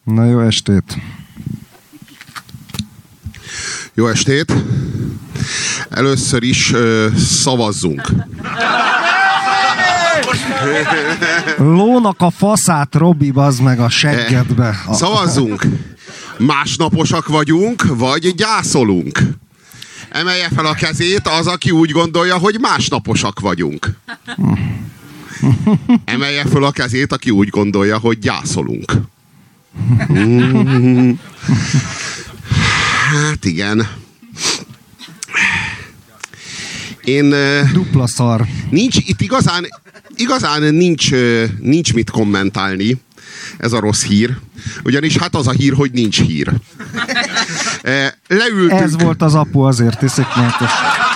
Na, jó estét! Jó estét! Először is szavazzunk. Lónak a faszát, Robi, bazd meg a seggedbe. Szavazzunk! Másnaposak vagyunk, vagy gyászolunk? Emelje fel a kezét az, aki úgy gondolja, hogy másnaposak vagyunk. Emelje fel a kezét, aki úgy gondolja, hogy gyászolunk. Hát igen. Dupla szar. Nincs itt igazán nincs mit kommentálni. Ez a rossz hír. Ugyanis hát az a hír, hogy nincs hír. Leültünk. Ez volt az apu, azért iszik mentes.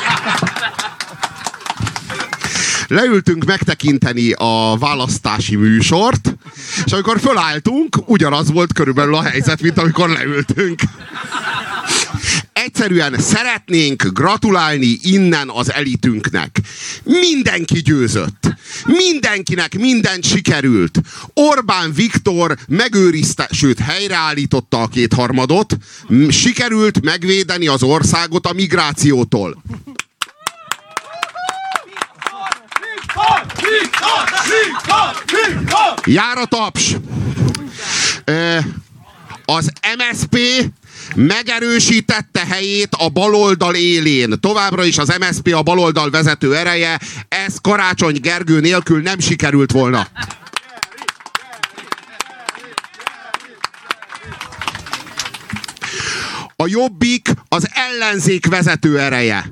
Leültünk megtekinteni a választási műsort, és amikor fölálltunk, ugyanaz volt körülbelül a helyzet, mint amikor leültünk. Egyszerűen szeretnénk gratulálni innen az elitünknek. Mindenki győzött. Mindenkinek mindent sikerült. Orbán Viktor megőrizte, sőt helyreállította a kétharmadot. Sikerült megvédeni az országot a migrációtól. Jár a taps! Az MSZP megerősítette helyét a baloldal élén. Továbbra is az MSZP a baloldal vezető ereje. Ez Karácsony Gergő nélkül nem sikerült volna. A Jobbik az ellenzék vezető ereje.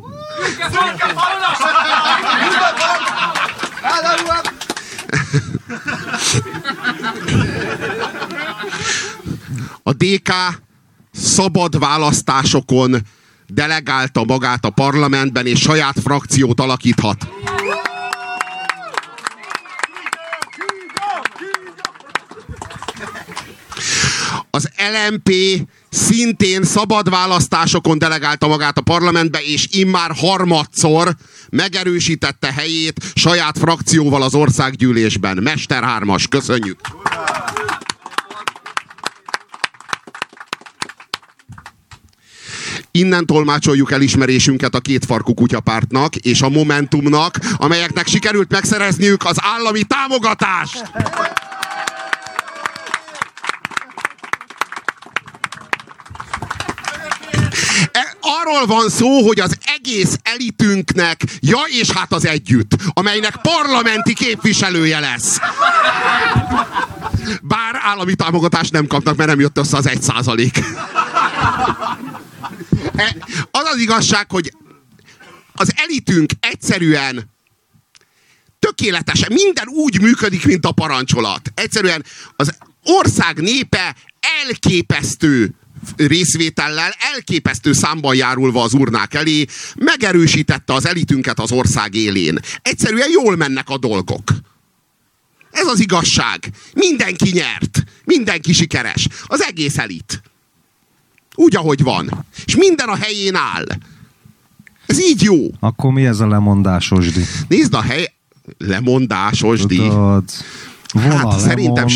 A DK szabad választásokon delegálta magát a parlamentben, és saját frakciót alakíthat. Az LMP szintén szabad választásokon delegálta magát a parlamentbe, és immár harmadszor megerősítette helyét saját frakcióval az országgyűlésben. Mester 3-as, köszönjük! Innen tolmácsoljuk elismerésünket a kétfarkú kutyapártnak és a Momentumnak, amelyeknek sikerült megszerezniük az állami támogatást! Arról van szó, hogy az egész elitünknek, ja és hát az együtt, amelynek parlamenti képviselője lesz. Bár állami támogatást nem kapnak, mert nem jött össze az 1%. Az az igazság, hogy az elitünk egyszerűen tökéletesen, minden úgy működik, mint a parancsolat. Egyszerűen az ország népe elképesztő részvétellel, elképesztő számban járulva az urnák elé megerősítette az elitünket az ország élén. Egyszerűen jól mennek a dolgok. Ez az igazság. Mindenki nyert. Mindenki sikeres. Az egész elit. Úgy, ahogy van. És minden a helyén áll. Ez így jó. Akkor mi ez a lemondásosdi? Nézd a hely... Lemondásosdi. Hát szerintem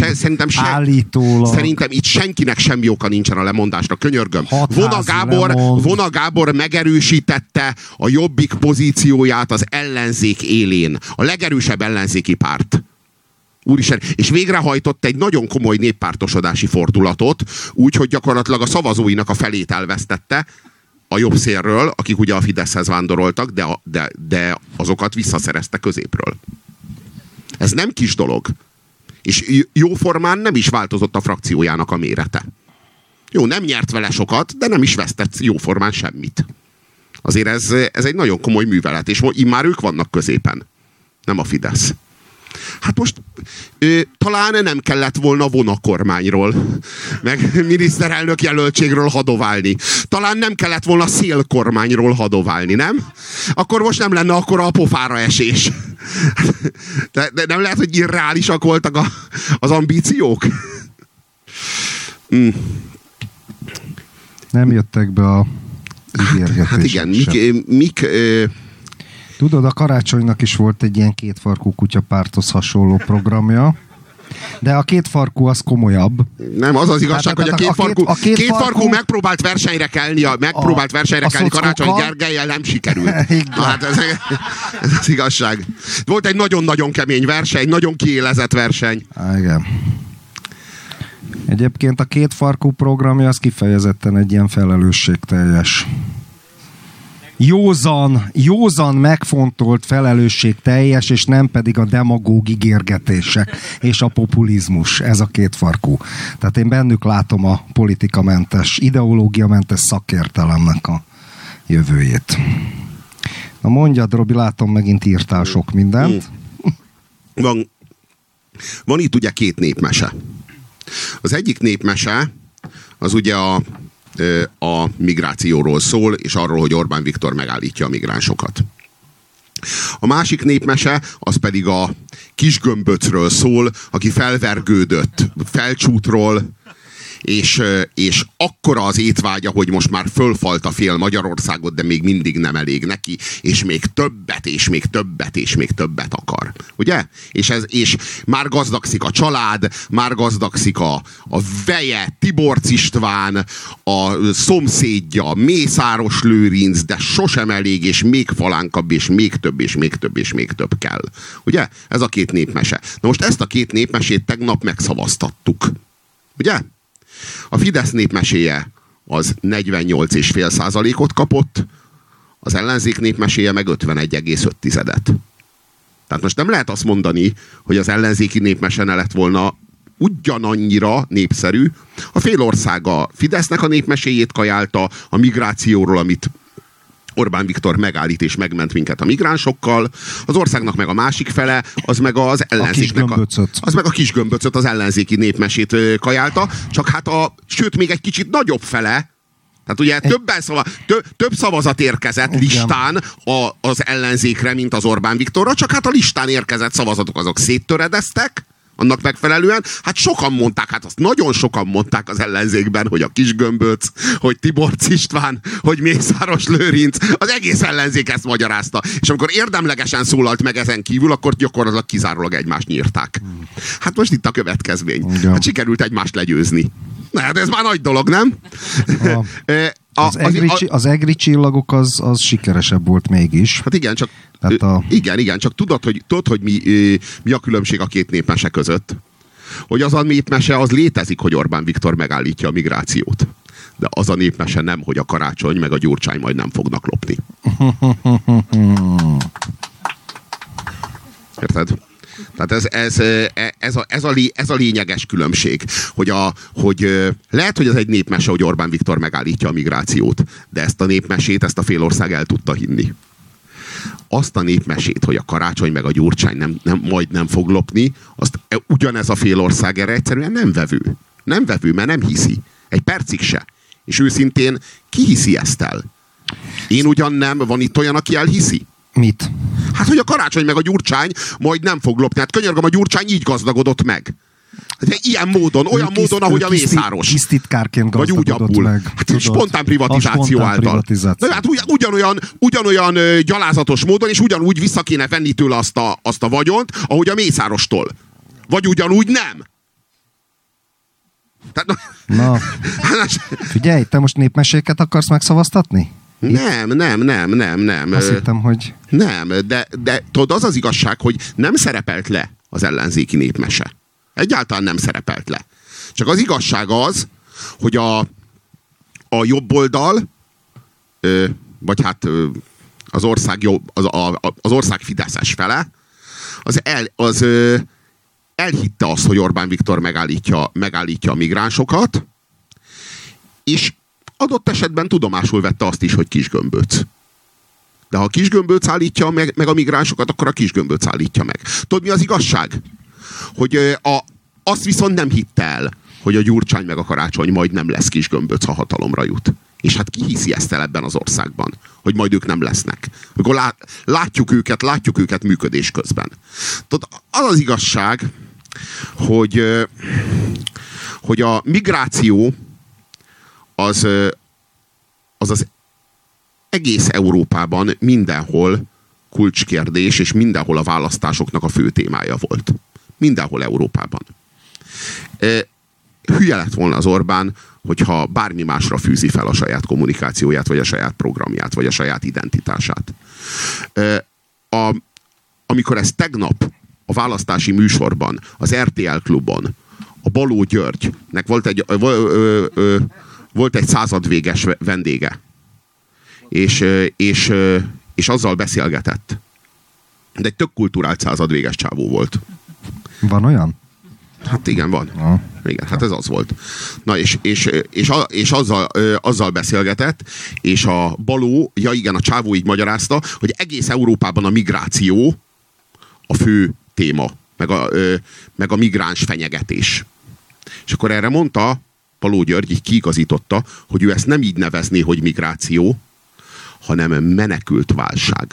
itt senkinek semmi oka nincsen a lemondásra. Könyörgöm. Vona Gábor megerősítette a Jobbik pozícióját az ellenzék élén. A legerősebb ellenzéki párt. Úristen, és végrehajtott egy nagyon komoly néppártosodási fordulatot, úgyhogy gyakorlatilag a szavazóinak a felét elvesztette a jobb szélről, akik ugye a Fideszhez vándoroltak, de azokat visszaszerezte középről. Ez nem kis dolog. És jóformán nem is változott a frakciójának a mérete. Jó, nem nyert vele sokat, de nem is vesztett jóformán semmit. Azért ez egy nagyon komoly művelet, és immár ők vannak középen. Nem a Fidesz. Hát most talán nem kellett volna vonakormányról, meg miniszterelnök jelöltségről hadoválni. Talán nem kellett volna szélkormányról hadoválni, nem? Akkor most nem lenne akkora a pofára esés. De nem lehet, hogy irreálisak voltak az ambíciók? Nem jöttek be a ígérgetések. Hát igen, Tudod, a Karácsonynak is volt egy ilyen kétfarkú kutyapárthoz hasonló programja. De a kétfarkú az komolyabb. Nem, az az igazság, hogy a kétfarkú megpróbált versenyre kelni, Karácsony Gergellyel, nem sikerült. Na, hát ez az igazság. Volt egy nagyon-nagyon kemény verseny, nagyon kiélezett verseny. Igen. Egyébként a kétfarkú programja az kifejezetten egy ilyen felelősségteljes. Józan megfontolt felelősségteljes, és nem pedig a demagóg ígérgetések és a populizmus. Ez a kétfarkú. Tehát én bennük látom a politikamentes, ideológiamentes szakértelemnek a jövőjét. Na mondjad, Robi, látom, megint írtál sok mindent. Van itt ugye két népmese. Az egyik népmese az ugye a migrációról szól, és arról, hogy Orbán Viktor megállítja a migránsokat. A másik népmese az pedig a kisgömböcről szól, aki felvergődött Felcsútról, és akkora az étvágya, hogy most már fölfalta fél Magyarországot, de még mindig nem elég neki, és még többet, és még többet, és még többet akar. Ugye? És már gazdagszik a család, már gazdagszik a veje, Tiborcs István, a szomszédja, Mészáros Lőrinc, de sosem elég, és még falánkabb, és még több, és még több, és még több kell. Ugye? Ez a két népmese. Na most ezt a két népmesét tegnap megszavaztattuk. Ugye? A Fidesz népmeséje az 48,5%-ot kapott, az ellenzék népmeséje meg 51,5%-et. Tehát most nem lehet azt mondani, hogy az ellenzéki népmese ne lett volna ugyanannyira népszerű. A fél ország a Fidesznek a népmeséjét kajálta, a migrációról, amit Orbán Viktor megállít és megment minket a migránsokkal, az országnak meg a másik fele, az meg az ellenzéknek az meg a kisgömböcöt, az ellenzéki népmesét kajálta, csak hát sőt még egy kicsit nagyobb fele, tehát ugye több szavazat érkezett listán az ellenzékre, mint az Orbán Viktorra, csak hát a listán érkezett szavazatok azok széttöredeztek, annak megfelelően, hát sokan mondták, hát azt nagyon sokan mondták az ellenzékben, hogy a Kisgömböc, hogy Tiborcs István, hogy Mészáros Lőrinc, az egész ellenzék ezt magyarázta. És amikor érdemlegesen szólalt meg ezen kívül, akkor gyakorlatilag kizárólag egymást nyírták. Hát most itt a következmény. Hát sikerült egymást legyőzni. Na, hát ez már nagy dolog, nem? Az egri csillagok az sikeresebb volt mégis. Hát igen, csak igen, csak tudod, hogy mi a különbség a két népmese között? Hogy az a népmese az létezik, hogy Orbán Viktor megállítja a migrációt. De az a népmese nem, hogy a Karácsony meg a Gyurcsány majd nem fognak lopni. Érted? Tehát ez a lényeges különbség, hogy lehet, hogy ez egy népmese, hogy Orbán Viktor megállítja a migrációt, de ezt a népmesét, ezt a fél ország el tudta hinni. Azt a népmesét, hogy a Karácsony meg a Gyurcsány majd nem fog lopni, azt ugyanez a fél ország erre egyszerűen nem vevő. Nem vevő, mert nem hiszi. Egy percig se. És őszintén, ki hiszi ezt el? Én ugyan nem, van itt olyan, aki elhiszi? Mit? Hát, hogy a Karácsony meg a Gyurcsány majd nem fog lopni. Hát könyörgöm, a Gyurcsány így gazdagodott meg. Hát, ilyen módon, olyan módon, ahogy a Mészáros. Kisztitkárként gazdagodott meg. Hát spontán privatizáció által. De hát ugyanolyan gyalázatos módon, és ugyanúgy vissza kéne venni tőle azt a vagyont, ahogy a Mészárostól. Vagy ugyanúgy nem. Na, figyelj, te most népmeséket akarsz megszavaztatni? Nem. Azt hittem, hogy... Nem, de tudod, az az igazság, hogy nem szerepelt le az ellenzéki népmese. Egyáltalán nem szerepelt le. Csak az igazság az, hogy a jobb oldal, vagy hát az ország fideszes fele, az elhitte azt, hogy Orbán Viktor megállítja a migránsokat, és adott esetben tudomásul vette azt is, hogy Kisgömböc. De ha a Kisgömböc állítja meg a migránsokat, akkor a Kisgömböc állítja meg. Tudod, mi az igazság? Hogy azt viszont nem hitte el, hogy a Gyurcsány meg a Karácsony majd nem lesz Kisgömböc, ha hatalomra jut. És hát ki hiszi ezt el ebben az országban? Hogy majd ők nem lesznek. Amikor látjuk őket működés közben. Tudod, az igazság, hogy a migráció az egész Európában mindenhol kulcskérdés, és mindenhol a választásoknak a fő témája volt. Mindenhol Európában. Hülye lett volna az Orbán, hogyha bármi másra fűzi fel a saját kommunikációját, vagy a saját programját, vagy a saját identitását. Amikor ez tegnap a választási műsorban, az RTL Klubon, a Baló Györgynek volt egy századvéges vendége, és azzal beszélgetett. De egy tök kulturált századvéges csávó volt. Van olyan? Hát igen, van. Igen, hát ez az volt. Na, és azzal beszélgetett, és a Baló, a csávó így magyarázta, hogy egész Európában a migráció a fő téma, meg a migráns fenyegetés. És akkor erre mondta Baló György, így kiigazította, hogy ő ezt nem így nevezné, hogy migráció, hanem menekült válság.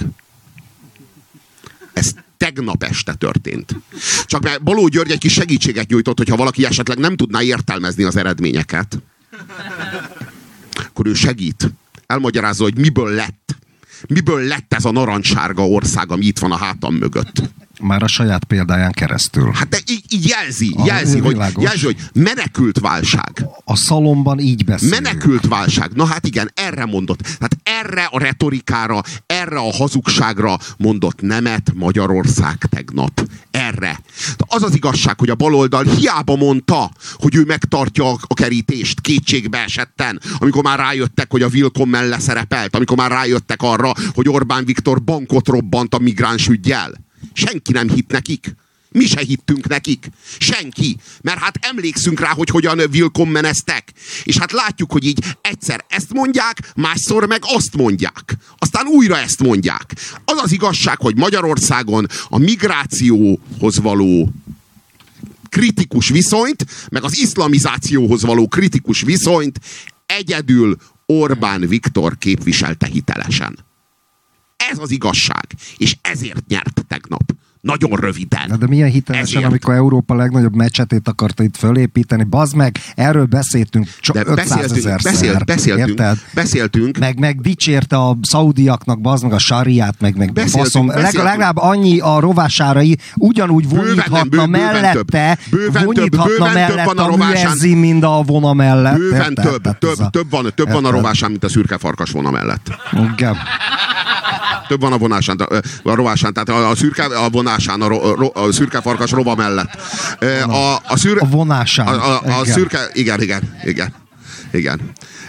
Ez tegnap este történt. Csak mert Baló György egy kis segítséget nyújtott, hogyha valaki esetleg nem tudná értelmezni az eredményeket, akkor ő segít. Elmagyarázza, hogy miből lett ez a narancssárga ország, ami itt van a hátam mögött. Már a saját példáján keresztül. Hát de így jelzi, hogy menekült válság. A szalomban így beszél. Menekült válság. Na hát igen, erre mondott. Hát erre a retorikára, erre a hazugságra mondott nemet Magyarország tegnap. Erre. De az az igazság, hogy a baloldal hiába mondta, hogy ő megtartja a kerítést kétségbe esetten, amikor már rájöttek, hogy a Willkommen leszerepelt, amikor már rájöttek arra, hogy Orbán Viktor bankot robbant a migráns üggyel. Senki nem hitt nekik. Mi se hittünk nekik. Senki. Mert hát emlékszünk rá, hogy hogyan willkommeneztek. És hát látjuk, hogy így egyszer ezt mondják, másszor meg azt mondják. Aztán újra ezt mondják. Az az igazság, hogy Magyarországon a migrációhoz való kritikus viszonyt, meg az iszlamizációhoz való kritikus viszonyt egyedül Orbán Viktor képviselte hitelesen. Ez az igazság. És ezért nyert tegnap. Nagyon röviden. De milyen hitelesen, amikor Európa legnagyobb mecsetét akarta itt fölépíteni. Bazd meg, erről beszéltünk csak 500 000-szer. Beszéltünk. Meg dicsérte a szaudiaknak, bazd meg a sariát, meg baszom. Legalább annyi a rovásárai ugyanúgy voníthatna mellette, a műezzi, mint a vona mellett. Bőven több van a rovásán, mint a szürke farkas vona mellett. Igen. Több van a rovásán, tehát a szürke farkas rova mellett. A vonásán. A szürke, igen.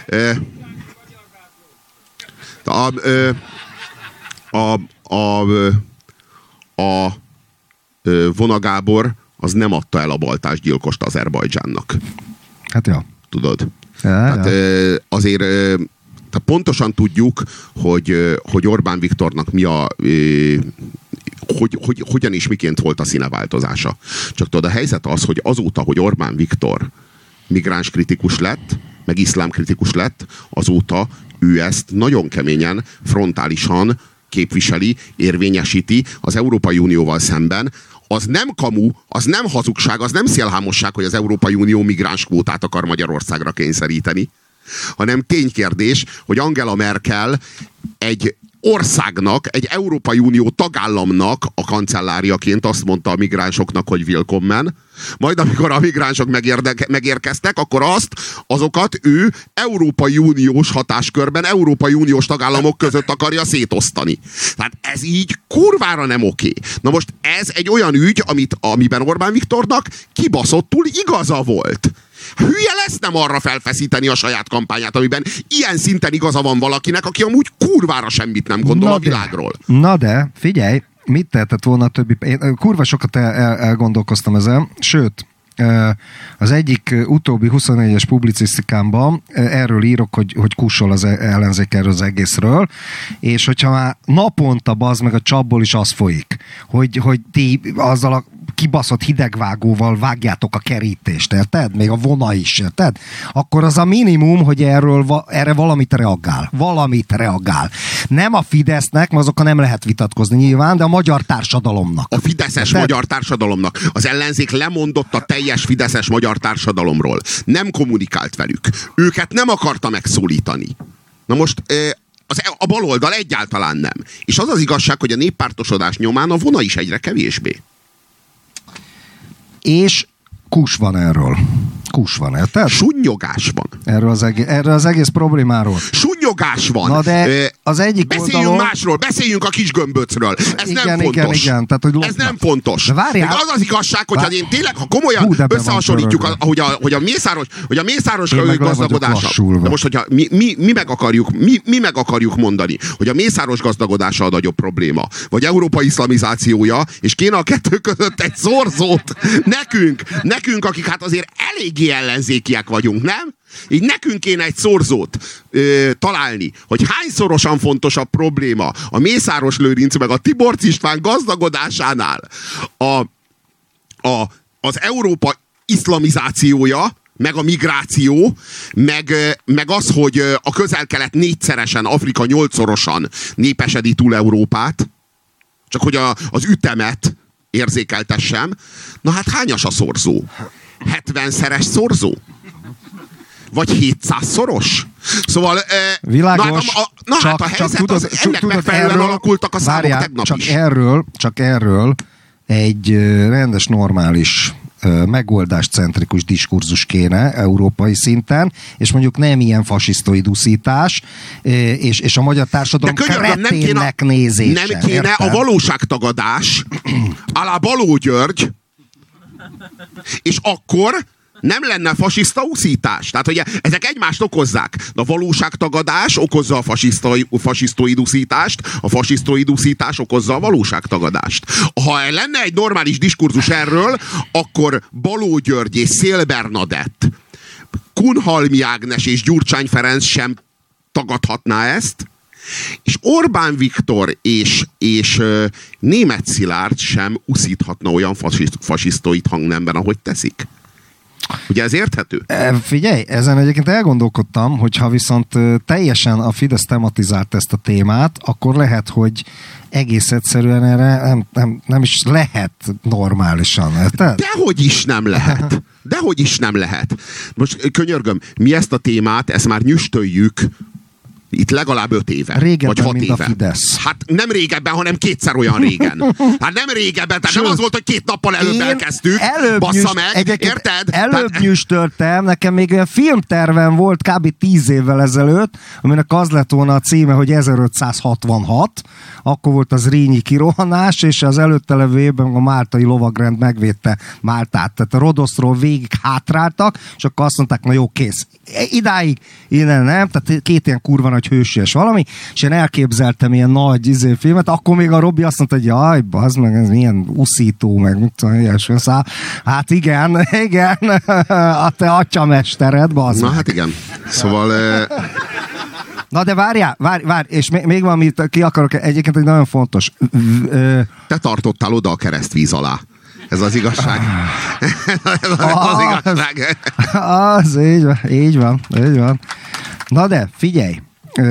A Vona Gábor az nem adta el a baltásgyilkost Azerbajdzsánnak. Hát ja. Tudod? Tehát azért tehát pontosan tudjuk, hogy Orbán Viktornak mi a... hogyan és miként volt a színeváltozása. Csak tudod, a helyzet az, hogy azóta, hogy Orbán Viktor migráns kritikus lett, meg iszlám kritikus lett, azóta ő ezt nagyon keményen, frontálisan képviseli, érvényesíti az Európai Unióval szemben. Az nem kamu, az nem hazugság, az nem szélhámosság, hogy az Európai Unió migráns kvótát akar Magyarországra kényszeríteni, hanem ténykérdés, hogy Angela Merkel egy országnak, egy Európai Unió tagállamnak a kancelláriaként azt mondta a migránsoknak, hogy willkommen, majd amikor a migránsok megérkeztek, akkor azokat ő Európai Uniós hatáskörben, Európai Uniós tagállamok között akarja szétosztani. Tehát ez így kurvára nem oké. Na most ez egy olyan ügy, amiben Orbán Viktornak kibaszottul igaza volt. Hülye lesz nem arra felfeszíteni a saját kampányát, amiben ilyen szinten igaza van valakinek, aki amúgy kurvára semmit nem gondol a világról. Na de, figyelj, mit tehetett volna a többi... Én kurva sokat elgondolkoztam ezen, sőt, az egyik utóbbi 24-es publicisztikámban erről írok, hogy kussol az ellenzék erről az egészről, és hogyha már naponta bazd meg a csapból is az folyik, hogy ti azzal a kibaszott hidegvágóval vágjátok a kerítést, érted? Még a vona is, érted? Akkor az a minimum, hogy erre valamit reagál. Nem a Fidesznek, mert azokkal nem lehet vitatkozni nyilván, de a magyar társadalomnak. A fideszes magyar társadalomnak. Az ellenzék lemondott a teljes fideszes magyar társadalomról. Nem kommunikált velük. Őket nem akarta megszólítani. Na most... a baloldal egyáltalán nem. És az az igazság, hogy a néppártosodás nyomán a vona is egyre kevésbé. És Kus van erről. Kus van, érted? Sunnyogás van. Erről az egész problémáról. Sunnyogás van. Na de az egyik beszéljünk oldalon... másról, beszéljünk a kis gömböcről. Ez igen, nem fontos. Igen. Tehát, hogy ez nem fontos. De várjál. Az az igazság, hogyha én tényleg, ha komolyan összehasonlítjuk, hogy a Mészáros gazdagodása. De most, hogyha mi meg akarjuk mondani, hogy a Mészáros gazdagodása a nagyobb probléma, vagy Európa iszlamizációja, és kéne a kettő között egy szorzót nekünk, akik hát azért eléggé ellenzékiek vagyunk, nem? Így nekünk kéne egy szorzót találni, hogy hányszorosan fontosabb probléma a Mészáros Lőrinc meg a Tiborcs István gazdagodásánál az Európa iszlamizációja, meg a migráció, meg az, hogy a Közel-Kelet 4-szeresen, Afrika 8-szorosan népesedi túl Európát, csak hogy az ütemet érzékeltessem. Na hát hányas a szorzó? 70-szeres szorzó? Vagy 700-szoros? Szóval... Világos, hát a helyzet ennek megfelelően alakultak a számok tegnap is. Csak erről egy rendes, normális megoldáscentrikus diskurzus kéne európai szinten, és mondjuk nem ilyen fasisztoid uszítás, és a magyar társadalom kreténnek nézése. Nem kéne a valóságtagadás alá Baló György, és akkor nem lenne fasiszta uszítás. Tehát, hogy ezek egymást okozzák. De a valóságtagadás okozza a fasisztoid uszítást, a fasisztoid uszítás okozza a valóságtagadást. Ha lenne egy normális diskurzus erről, akkor Baló György és Széll Bernadett, Kunhalmi Ágnes és Gyurcsány Ferenc tagadhatná ezt, és Orbán Viktor és Németh Szilárd sem uszíthatna olyan fasisztoid hangnemben, ahogy teszik. Ugye ez érthető? Figyelj, ezen egyébként elgondolkodtam, hogyha viszont teljesen a Fidesz tematizált ezt a témát, akkor lehet, hogy egész egyszerűen erre nem is lehet normálisan. Dehogy is nem lehet. Dehogy is nem lehet. Most könyörgöm, mi ezt a témát, ezt már nyüstöljük itt legalább 5 éve. Régebben, vagy 6 mint éve. A Fidesz. Hát nem régebben, hanem 2-szer olyan régen. Hát nem régebben, tehát nem az volt, hogy 2 nappal előbb elkezdtük. Bassza meg, érted? Előbb nyüstöltem, nekem még olyan filmtervem volt kb. 10 évvel ezelőtt, aminek az lett volna a címe, hogy 1566. Akkor volt az Rényi kirohanás, és az előtte levő évben a máltai lovagrend megvédte Máltát. Tehát a Rodoszról végig hátráltak, és akkor azt mondták, na jó, kész. Idáig, innen nem, tehát 2 ilyen kurva nagy hősies valami, és én elképzeltem ilyen nagy filmet, akkor még a Robi azt mondta, hogy jaj, bazd meg, ez milyen uszító, meg mit tudom, ilyesmi. Hát igen, a te atyamestered, bazd meg. Na hát igen. Szóval... Na de várjál, és még valamit ki akarok, egyébként egy nagyon fontos. Te tartottál oda a keresztvíz alá. Ez az igazság. Az igazság. Az, így van. Na de, figyelj,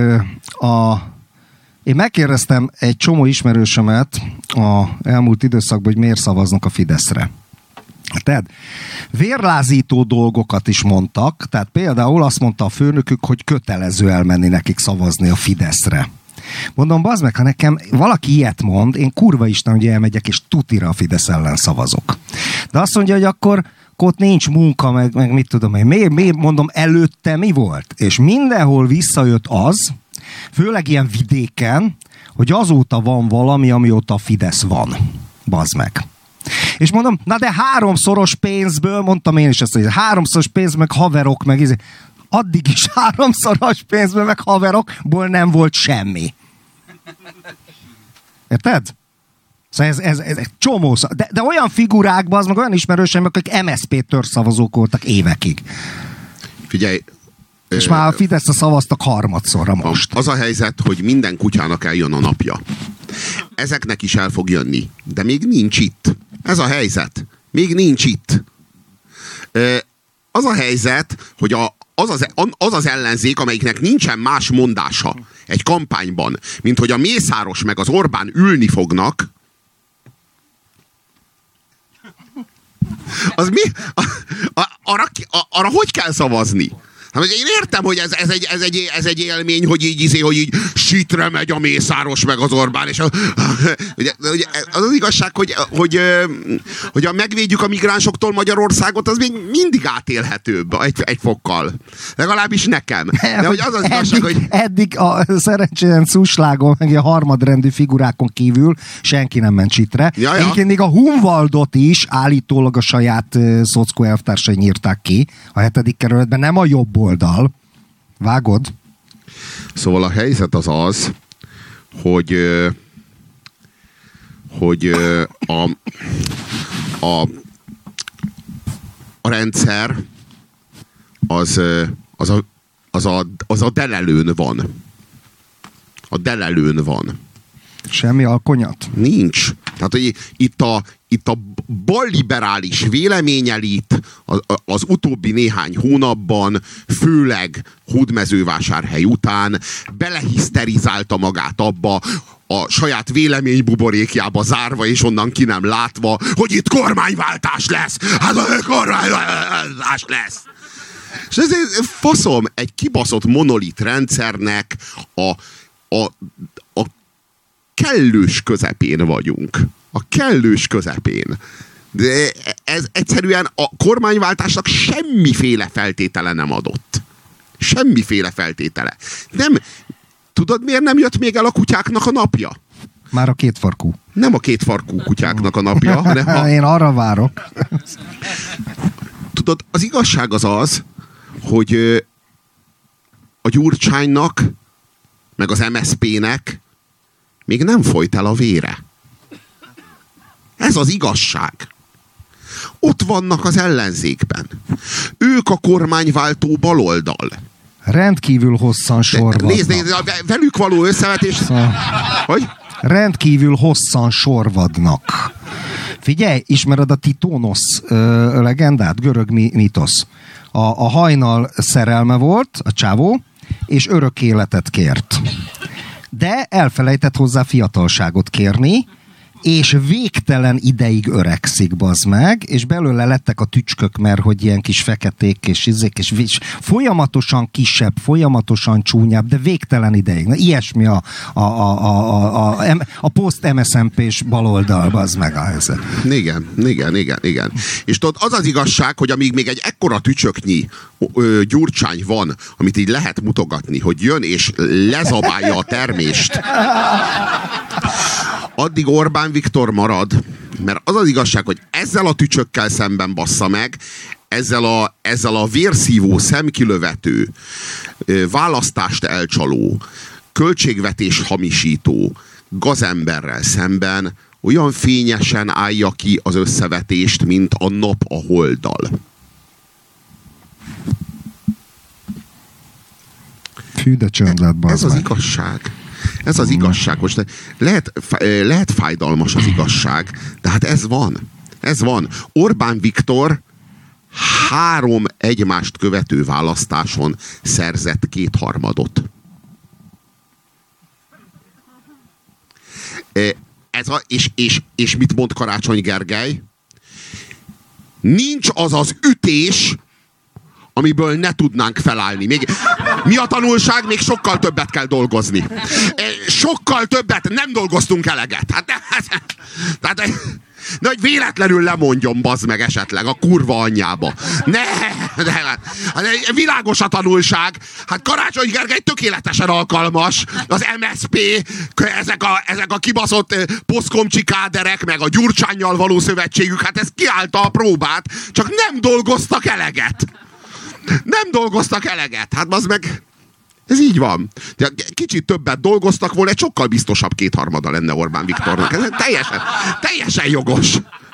én megkérdeztem egy csomó ismerősömet a elmúlt időszakban, hogy miért szavaznak a Fideszre. Tehát vérlázító dolgokat is mondtak, tehát például azt mondta a főnökük, hogy kötelező elmenni nekik szavazni a Fideszre. Mondom, bazd meg, ha nekem valaki ilyet mond, én kurva isten, hogy elmegyek, és tutira a Fidesz ellen szavazok. De azt mondja, hogy akkor ott nincs munka, meg mit tudom én. Miért mondom, előtte mi volt? És mindenhol visszajött az, főleg ilyen vidéken, hogy azóta van valami, amióta a Fidesz van. Bazd meg. És mondom, na de 3-szoros pénzből, mondtam én is ezt, hogy 3-szoros pénzből, meg haverok, meg addig is 3-szoros pénzből, meg haverokból nem volt semmi. Érted? Szóval ez egy csomó de olyan figurákban, az meg olyan ismerőseim, akik MSZP törzszavazók voltak évekig. Figyelj, és már a Fideszre szavaztak 3-szorra most. Az a helyzet, hogy minden kutyának eljön a napja. Ezeknek is el fog jönni, de még nincs itt. Ez a helyzet. Még nincs itt. Az a helyzet, hogy az az ellenzék, amelyiknek nincsen más mondása egy kampányban, mint hogy a Mészáros meg az Orbán ülni fognak, az mi? Arra hogy kell szavazni? Hát én értem, hogy ez egy élmény, hogy így sitre megy a Mészáros meg az Orbán, és az igazság, hogy megvédjük a migránsoktól Magyarországot, az még mindig átélhetőbb egy fokkal. Legalábbis nekem. De hogy az igazság, hogy... Eddig a szerencsétlen Cuslágon, meg a harmadrendű figurákon kívül senki nem ment sitre. Egyébként még a Hunvaldot is állítólag a saját szockó elvtársai nyírták ki a 7. kerületben, nem a jobb oldal. Vágod? Szóval a helyzet az, hogy a rendszer az a delelőn van. A delelőn van. Semmi alkonyat? Nincs. Tehát, hogy itt a balliberális véleményelit az utóbbi néhány hónapban, főleg Hódmezővásárhely után belehiszterizálta magát abba, a saját véleménybuborékjába zárva, és onnan ki nem látva, hogy itt kormányváltás lesz! Hát kormányváltás lesz! És ez faszom, egy kibaszott monolit rendszernek a kellős közepén vagyunk. A kellős közepén. De ez egyszerűen a kormányváltásnak semmiféle feltétele nem adott. Semmiféle feltétele. Nem, tudod, miért nem jött még el a kutyáknak a napja? Már a kétfarkú. Nem a kétfarkú kutyáknak a napja, hanem Én arra várok. Tudod, az igazság az, hogy a Gyurcsánynak, meg az MSZP-nek még nem folyt el a vére. Ez az igazság. Ott vannak az ellenzékben. Ők a kormányváltó baloldal. Rendkívül hosszan sorvadnak. Nézd, velük való összevetés... Hogy? Rendkívül hosszan sorvadnak. Figyelj, ismered a Titónosz legendát? Görög mítosz. A hajnal szerelme volt, a csávó, és örök életet kért. De elfelejtett hozzá fiatalságot kérni, és végtelen ideig öregszik, bazd meg, és belőle lettek a tücskök, mert hogy ilyen kis feketék és izzék, és folyamatosan kisebb, folyamatosan csúnyább, de végtelen ideig. Na, ilyesmi a post-MSZMP-s baloldal, bazd meg a helyzet. Igen. És tudod, az az igazság, hogy amíg még egy ekkora tücsöknyi Gyurcsány van, amit így lehet mutogatni, hogy jön és lezabálja a termést, addig Orbán Viktor mert az az igazság, hogy ezzel a tücsökkel szemben bassza meg, ezzel a vérszívó, szemkilövető, választást elcsaló, költségvetés hamisító gazemberrel szemben olyan fényesen állja ki az összevetést, mint a nap a holddal. Fű, de csönd lett, bazd Ez az igazság. Ez az igazság. Most lehet fájdalmas az igazság, de hát ez van. Ez van. Orbán Viktor 3 egymást követő választáson szerzett 2/3. És mit mond Karácsony Gergely? Nincs az az ütés, amiből ne tudnánk felállni. Mi a tanulság? Még sokkal többet kell dolgozni. Sokkal többet, nem dolgoztunk eleget. Tehát, hogy véletlenül lemondjon, bazd meg esetleg a kurva anyjába. Világos a tanulság. Hát Karácsony Gergely tökéletesen alkalmas. Az MSZP, ezek a kibaszott poszkomcsi káderek, meg a Gyurcsánnyal való szövetségük, hát ez kiállta a próbát, csak nem dolgoztak eleget. Nem dolgoztak eleget. Hát az meg... Ez így van. Kicsit többet dolgoztak volna, egy sokkal biztosabb 2/3 lenne Orbán Viktornak. Ez teljesen jogos.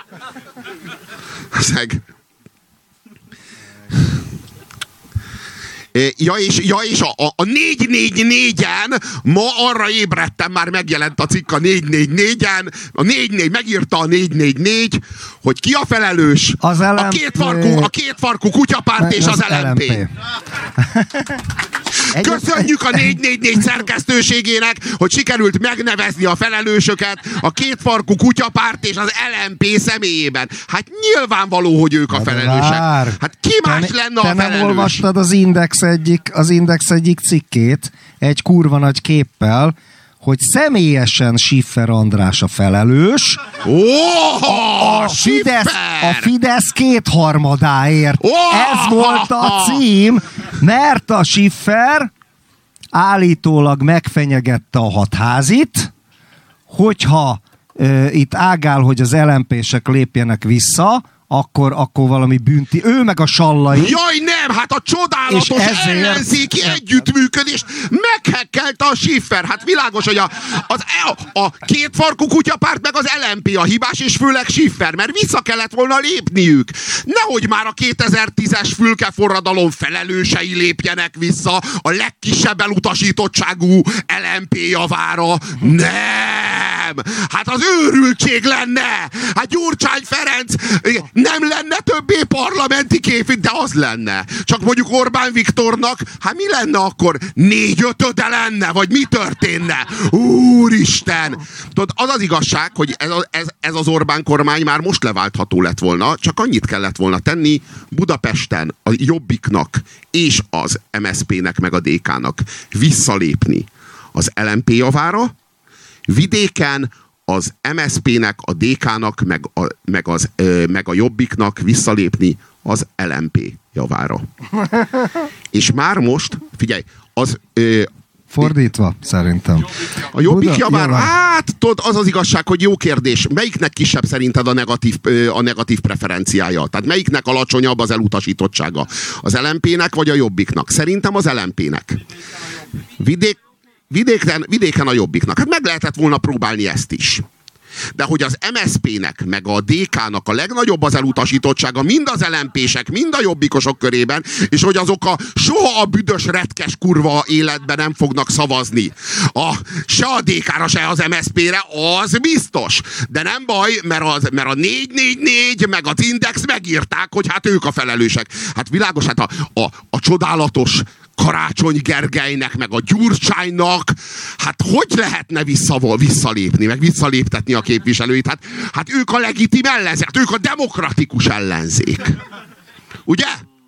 Ja, és a 444-en ma arra ébredtem, már megjelent a cikk a 444-en, megírta a 444, hogy ki a felelős? Az LMP. A kétfarkú kutyapárt és az LMP. Köszönjük a 444 szerkesztőségének, hogy sikerült megnevezni a felelősöket a kétfarkú kutyapárt és az LMP személyében. Hát nyilvánvaló, hogy ők a felelősek. Hát ki más lenne a felelős? Te nem olvastad az Index egyik cikkét egy kurva nagy képpel, hogy személyesen Schiffer András a felelős. A Fidesz kétharmadáért. Ez volt a cím, mert a Schiffer állítólag megfenyegette a Hatházit, hogyha itt ágál, hogy az LMP-sek lépjenek vissza, akkor valami bünti. Ő meg a Sallai. Jaj, nem! Hát a csodálatos ellenzéki együttműködést meghekkelte a Schiffer. Hát világos, hogy a kétfarkú kutyapárt meg az LMP a hibás, és főleg Schiffer, mert vissza kellett volna lépniük. Nehogy már a 2010-es fülkeforradalom felelősei lépjenek vissza a legkisebb elutasítottságú LMP javára. Nem! Hát az őrültség lenne! Hát Gyurcsány Ferenc nem lenne többé parlamenti képviselő, de az lenne. Csak mondjuk Orbán Viktornak, hát mi lenne akkor? 4/5 lenne? Vagy mi történne? Úristen! Tudod, az az igazság, hogy ez az Orbán kormány már most leváltható lett volna, csak annyit kellett volna tenni Budapesten a Jobbiknak és az MSZP-nek meg a DK-nak visszalépni az LMP javára, vidéken az MSZP-nek, a DK-nak, meg a Jobbiknak visszalépni az LMP javára. És már most, figyelj, az... Fordítva, szerintem. A Jobbik javára, hát tudod, az az igazság, hogy jó kérdés. Melyiknek kisebb szerinted a negatív preferenciája? Tehát melyiknek alacsonyabb az elutasítottsága? Az LMP-nek vagy a Jobbiknak? Szerintem az LMP-nek. Vidéken a Jobbiknak. Hát meg lehetett volna próbálni ezt is. De hogy az MSZP-nek, meg a DK-nak a legnagyobb az elutasítottsága mind az LMP-sek, mind a jobbikosok körében, és hogy azok soha a büdös, retkes kurva életben nem fognak szavazni. Se a DK-ra, se az MSZP-re, az biztos. De nem baj, mert a 444, meg az Index megírták, hogy hát ők a felelősek. Hát világos, hát a csodálatos Karácsony Gergelynek, meg a Gyurcsánynak, hát hogy lehetne visszalépni, meg visszaléptetni a képviselőit? Hát ők a legitim ellenzék, ők a demokratikus ellenzék. Ugye?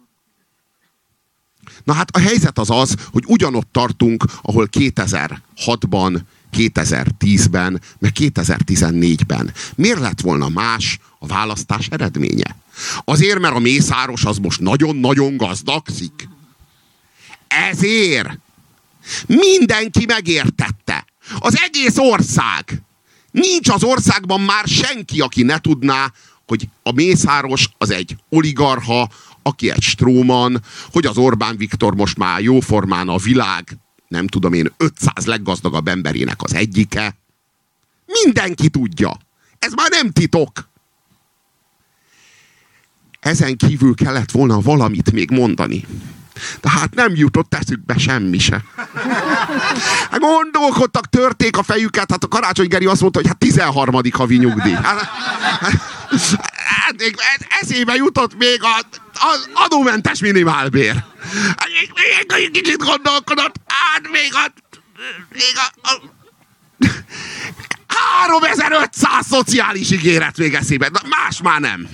Na hát a helyzet az, hogy ugyanott tartunk, ahol 2006-ban, 2010-ben, meg 2014-ben. Miért lett volna más a választás eredménye? Azért, mert a Mészáros az most nagyon-nagyon gazdagszik. Ezért mindenki megértette. Az egész ország. Nincs az országban már senki, aki ne tudná, hogy a Mészáros az egy oligarcha, aki egy stróman, hogy az Orbán Viktor most már jóformán a világ, nem tudom én, 500 leggazdagabb emberének az egyike. Mindenki tudja. Ez már nem titok. Ezen kívül kellett volna valamit még mondani. De hát nem jutott eszükbe semmi se. Hát gondolkodtak, törték a fejüket, hát a Karácsony Geri azt mondta, hogy hát 13. havi nyugdíj. Hát eszébe jutott még az adómentes minimálbér. Még kicsit gondolkodott, hát még a 3500 szociális ígéret még eszébe. Na, más már nem.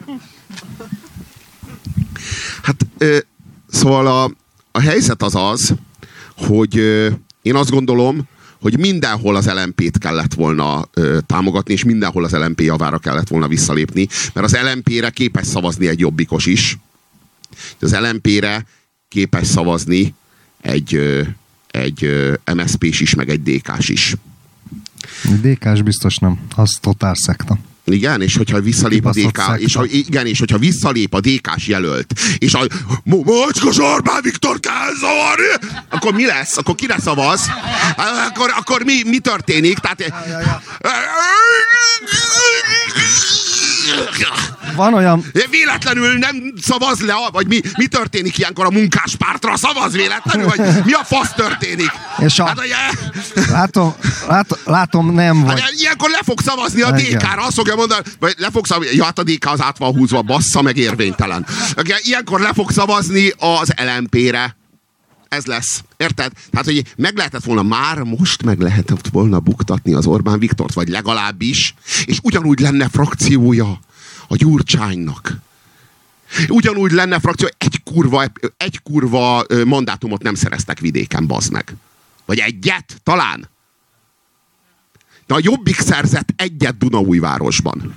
Hát... Szóval a helyzet az, hogy én azt gondolom, hogy mindenhol az LMP-t kellett volna támogatni, és mindenhol az LMP javára kellett volna visszalépni, mert az LMP-re képes szavazni egy jobbikos is. Az LMP-re képes szavazni egy MSZP-s is, meg egy DK-s is. DK-s biztos nem, az totál szekta. Igen, és hogyha visszalép a DK, és hogyha visszalép a DK-s jelölt, és a Mocskos Orbán Viktor kell zavarni, akkor mi lesz? Akkor kire szavaz? Akkor mi történik? Tehát... Van olyan... Véletlenül nem szavaz le, vagy mi történik ilyenkor a munkáspártra? Szavaz véletlenül, vagy mi a fasz történik? És látom, nem vagy. Hát, ilyenkor le fog szavazni a DK-ra, azt fogja mondani, vagy le fog szavazni, ja, hát a DK az át van húzva, bassza, meg érvénytelen. Ilyenkor le fog szavazni az LMP-re. Ez lesz. Érted? Tehát, hogy most meg lehetett volna buktatni az Orbán Viktort, vagy legalábbis, és ugyanúgy lenne frakciója a Gyurcsánynak. Ugyanúgy lenne frakció, egy kurva mandátumot nem szereztek vidéken, bazd meg. Vagy egyet, talán. De a Jobbik szerzett egyet Dunaújvárosban.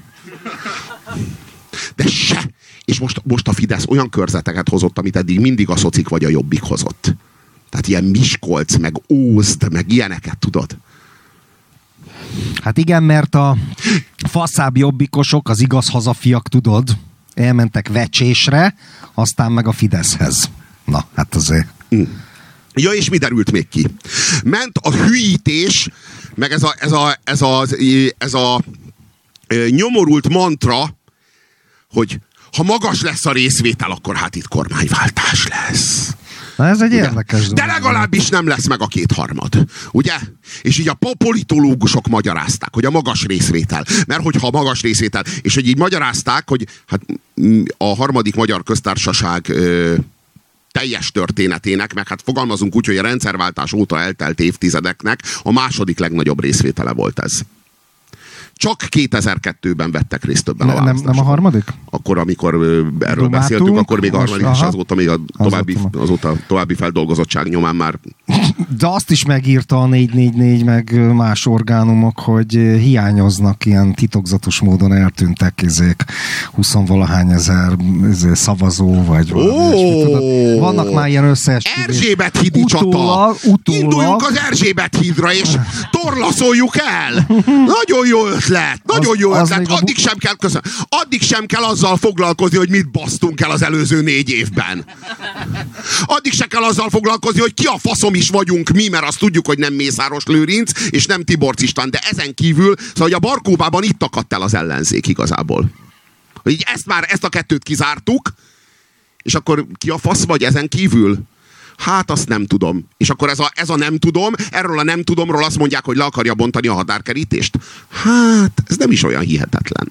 De se. És most a Fidesz olyan körzeteket hozott, amit eddig mindig a szocik vagy a Jobbik hozott. Tehát ilyen Miskolc, meg Ózd, meg ilyeneket, tudod? Hát igen, mert a faszább jobbikosok, az igaz hazafiak, tudod, elmentek vecsésre, aztán meg a Fideszhez. Na, hát azért. Ja, és mi derült még ki? Ment a hülyítés, meg ez a nyomorult mantra, hogy ha magas lesz a részvétel, akkor hát itt kormányváltás lesz. Na ez egy érdekes dolog. De legalábbis nem lesz meg a 2/3, ugye? És így a politológusok magyarázták, hogy a magas részvétel. Mert hogyha a magas részvétel, és hogy így magyarázták, hogy hát a harmadik magyar köztársaság teljes történetének, meg hát fogalmazunk úgy, hogy a rendszerváltás óta eltelt évtizedeknek a második legnagyobb részvétele volt ez. Csak 2002-ben vettek részt többen a választáson. Nem a harmadik? Akkor, amikor erről beszéltünk, akkor még a harmadik, és azóta még azóta további feldolgozottság nyomán már. De azt is megírta a 444 meg más orgánumok, hogy hiányoznak ilyen titokzatos módon eltűntek 20-valahány ezer szavazó, vagy valami. Vannak már ilyen összeesküvés. Erzsébet hídi csata! Induljunk az Erzsébet hídra, és torlaszoljuk el! Nagyon jó ötlet! Nagyon jó ötlet. Addig sem kell azzal foglalkozni, hogy mit basztunk el az előző 4 évben. Addig sem kell azzal foglalkozni, hogy ki a faszom is vagyunk mi, mert azt tudjuk, hogy nem Mészáros Lőrinc, és nem Tiborcs István. De ezen kívül, szóval, hogy a Barkóbában itt akadt el az ellenzék igazából. Hogy így ezt a kettőt kizártuk, és akkor ki a fasz vagy ezen kívül? Hát azt nem tudom. És akkor ez a nem tudom, erről a nem tudomról azt mondják, hogy le akarja bontani a határkerítést. Hát, ez nem is olyan hihetetlen.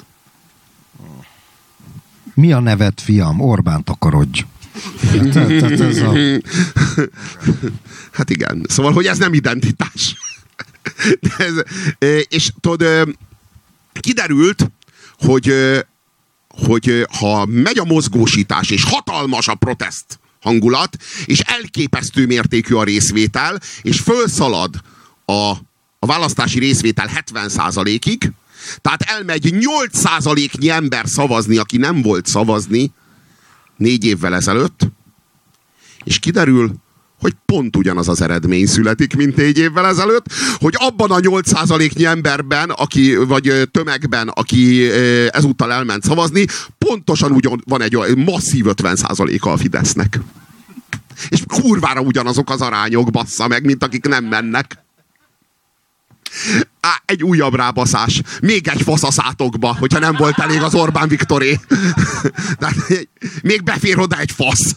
Mi a neved, fiam? Orbánt akarodj. Hát igen. Szóval, hogy ez nem identitás. És tudod, kiderült, hogy ha megy a mozgósítás, és hatalmas a protest hangulat, és elképesztő mértékű a részvétel, és fölszalad a választási részvétel 70%-ig, tehát elmegy 8%-nyi ember szavazni, aki nem volt szavazni 4 évvel ezelőtt, és kiderül, hogy pont ugyanaz az eredmény születik, mint 4 évvel ezelőtt, hogy abban a 8%-nyi emberben, vagy tömegben, aki ezúttal elment szavazni, pontosan ugyan van egy masszív 50%-a a Fidesznek. És kurvára ugyanazok az arányok, bassza meg, mint akik nem mennek. Egy újabb rábaszás. Még egy fasz a szátokba, hogyha nem volt elég az Orbán Viktoré. Még befér oda egy fasz.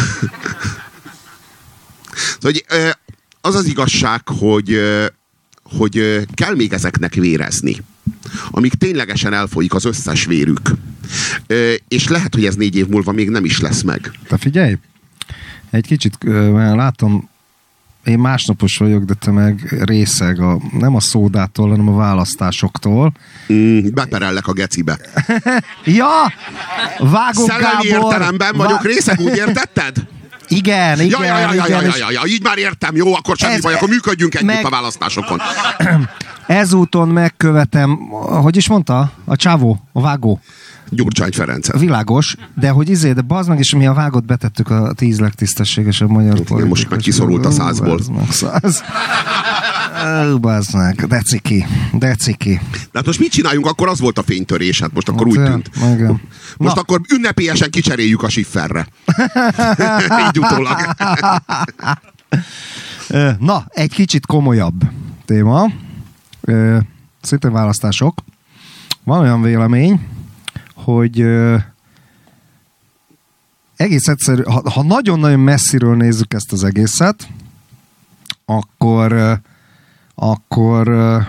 Szóval, az az igazság, hogy kell még ezeknek vérezni, amíg ténylegesen elfolyik az összes vérük. És lehet, hogy ez 4 év múlva még nem is lesz meg. Te figyelj, egy kicsit látom, én másnapos vagyok, de te meg részeg nem a szódától, hanem a választásoktól. Beperellek a gecibe. Ja! Vágok Szellemi Gábor! értelemben vagyok részeg, úgy értetted? Igen. Ja, így már értem, jó, akkor semmi baj, akkor működjünk együtt a választásokon. Ezúton megkövetem, hogy is mondta? A csávó, a vágó. Gyurcsány Ferencet. Világos, de hogy de bazd meg, és mi a vágót betettük a 10 legtisztességesebb magyar politikus. Most meg kiszorult a 100-ból. Bazd meg, deciki. De hát most mit csináljunk? Akkor az volt a fénytörés, hát most akkor úgy tűnt. Igen. Most akkor ünnepélyesen kicseréljük a Schifferre. Így utólag. Na, egy kicsit komolyabb téma. Szintén választások. Van olyan vélemény, hogy egész egyszerű, ha nagyon-nagyon messziről nézzük ezt az egészet, akkor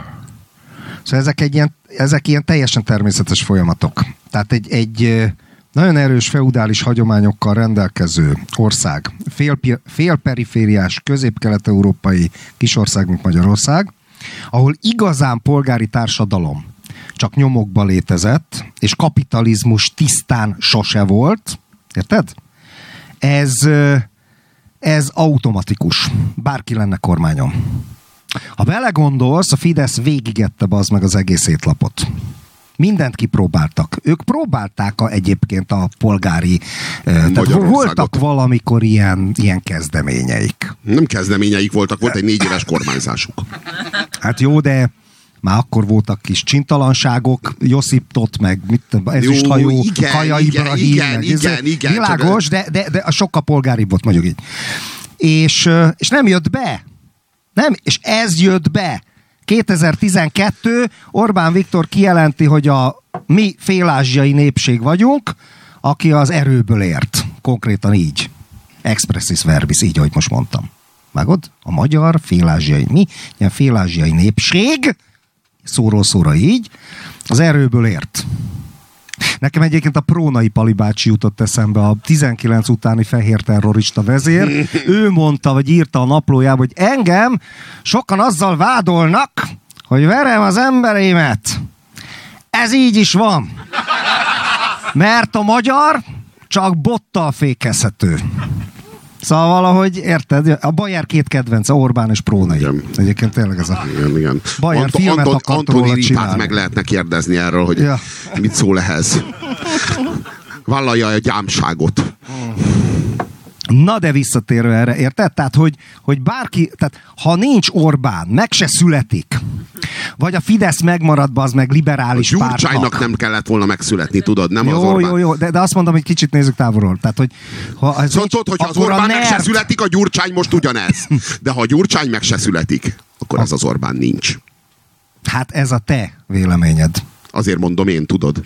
szóval ezek ilyen teljesen természetes folyamatok. Tehát egy nagyon erős feudális hagyományokkal rendelkező ország, félperifériás, közép-kelet-európai kisország, mint Magyarország, ahol igazán polgári társadalom csak nyomokba létezett, és kapitalizmus tisztán sose volt, érted? Ez automatikus. Bárki lenne kormányon. Ha belegondolsz, a Fidesz végigette bazd meg az egész étlapot. Mindent kipróbáltak. Ők próbálták egyébként a polgári... Tehát voltak valamikor ilyen kezdeményeik. Nem kezdeményeik voltak, volt egy 4 éves kormányzásuk. Hát jó, de már akkor voltak kis csintalanságok, Josip Tott, meg ezüsthajó, Kaja Ibrahim, igen. Világos, de sokkal polgáribb volt, mondjuk így. És nem jött be. Nem, és ez jött be. 2012 Orbán Viktor kijelenti, hogy mi félázsiai népség vagyunk, aki az erőből ért. Konkrétan így. Expressis verbis, így, ahogy most mondtam. Vágod? A magyar félázsiai népség, szóról szóra így, az erőből ért. Nekem egyébként a Prónai Pali bácsi jutott eszembe, a 19 utáni fehér terrorista vezér. Ő mondta, vagy írta a naplójába, hogy engem sokan azzal vádolnak, hogy verem az embereimet. Ez így is van. Mert a magyar csak bottal fékezhető. Szóval valahogy, érted? A Bayer 2 kedvence, Orbán és Prónai. Igen. Egyébként tényleg ez a... Igen. Bayer filmet akart róla csinálni. Meg lehetne kérdezni erről, hogy mit szól ehhez. Vállalja a gyámságot. Na de visszatérve erre, érted? Tehát, hogy bárki, tehát ha nincs Orbán, meg se születik, vagy a Fidesz megmarad, az meg liberális pártnak. A Gyurcsánynak nem kellett volna megszületni, tudod, nem jó, az Orbán. Jó, de azt mondom, hogy kicsit nézzük távolról. Tehát, hogy hogyha az Orbán meg se születik, a Gyurcsány most ugyanez. De ha a Gyurcsány meg se születik, akkor ez az Orbán nincs. Hát ez a te véleményed. Azért mondom én, tudod.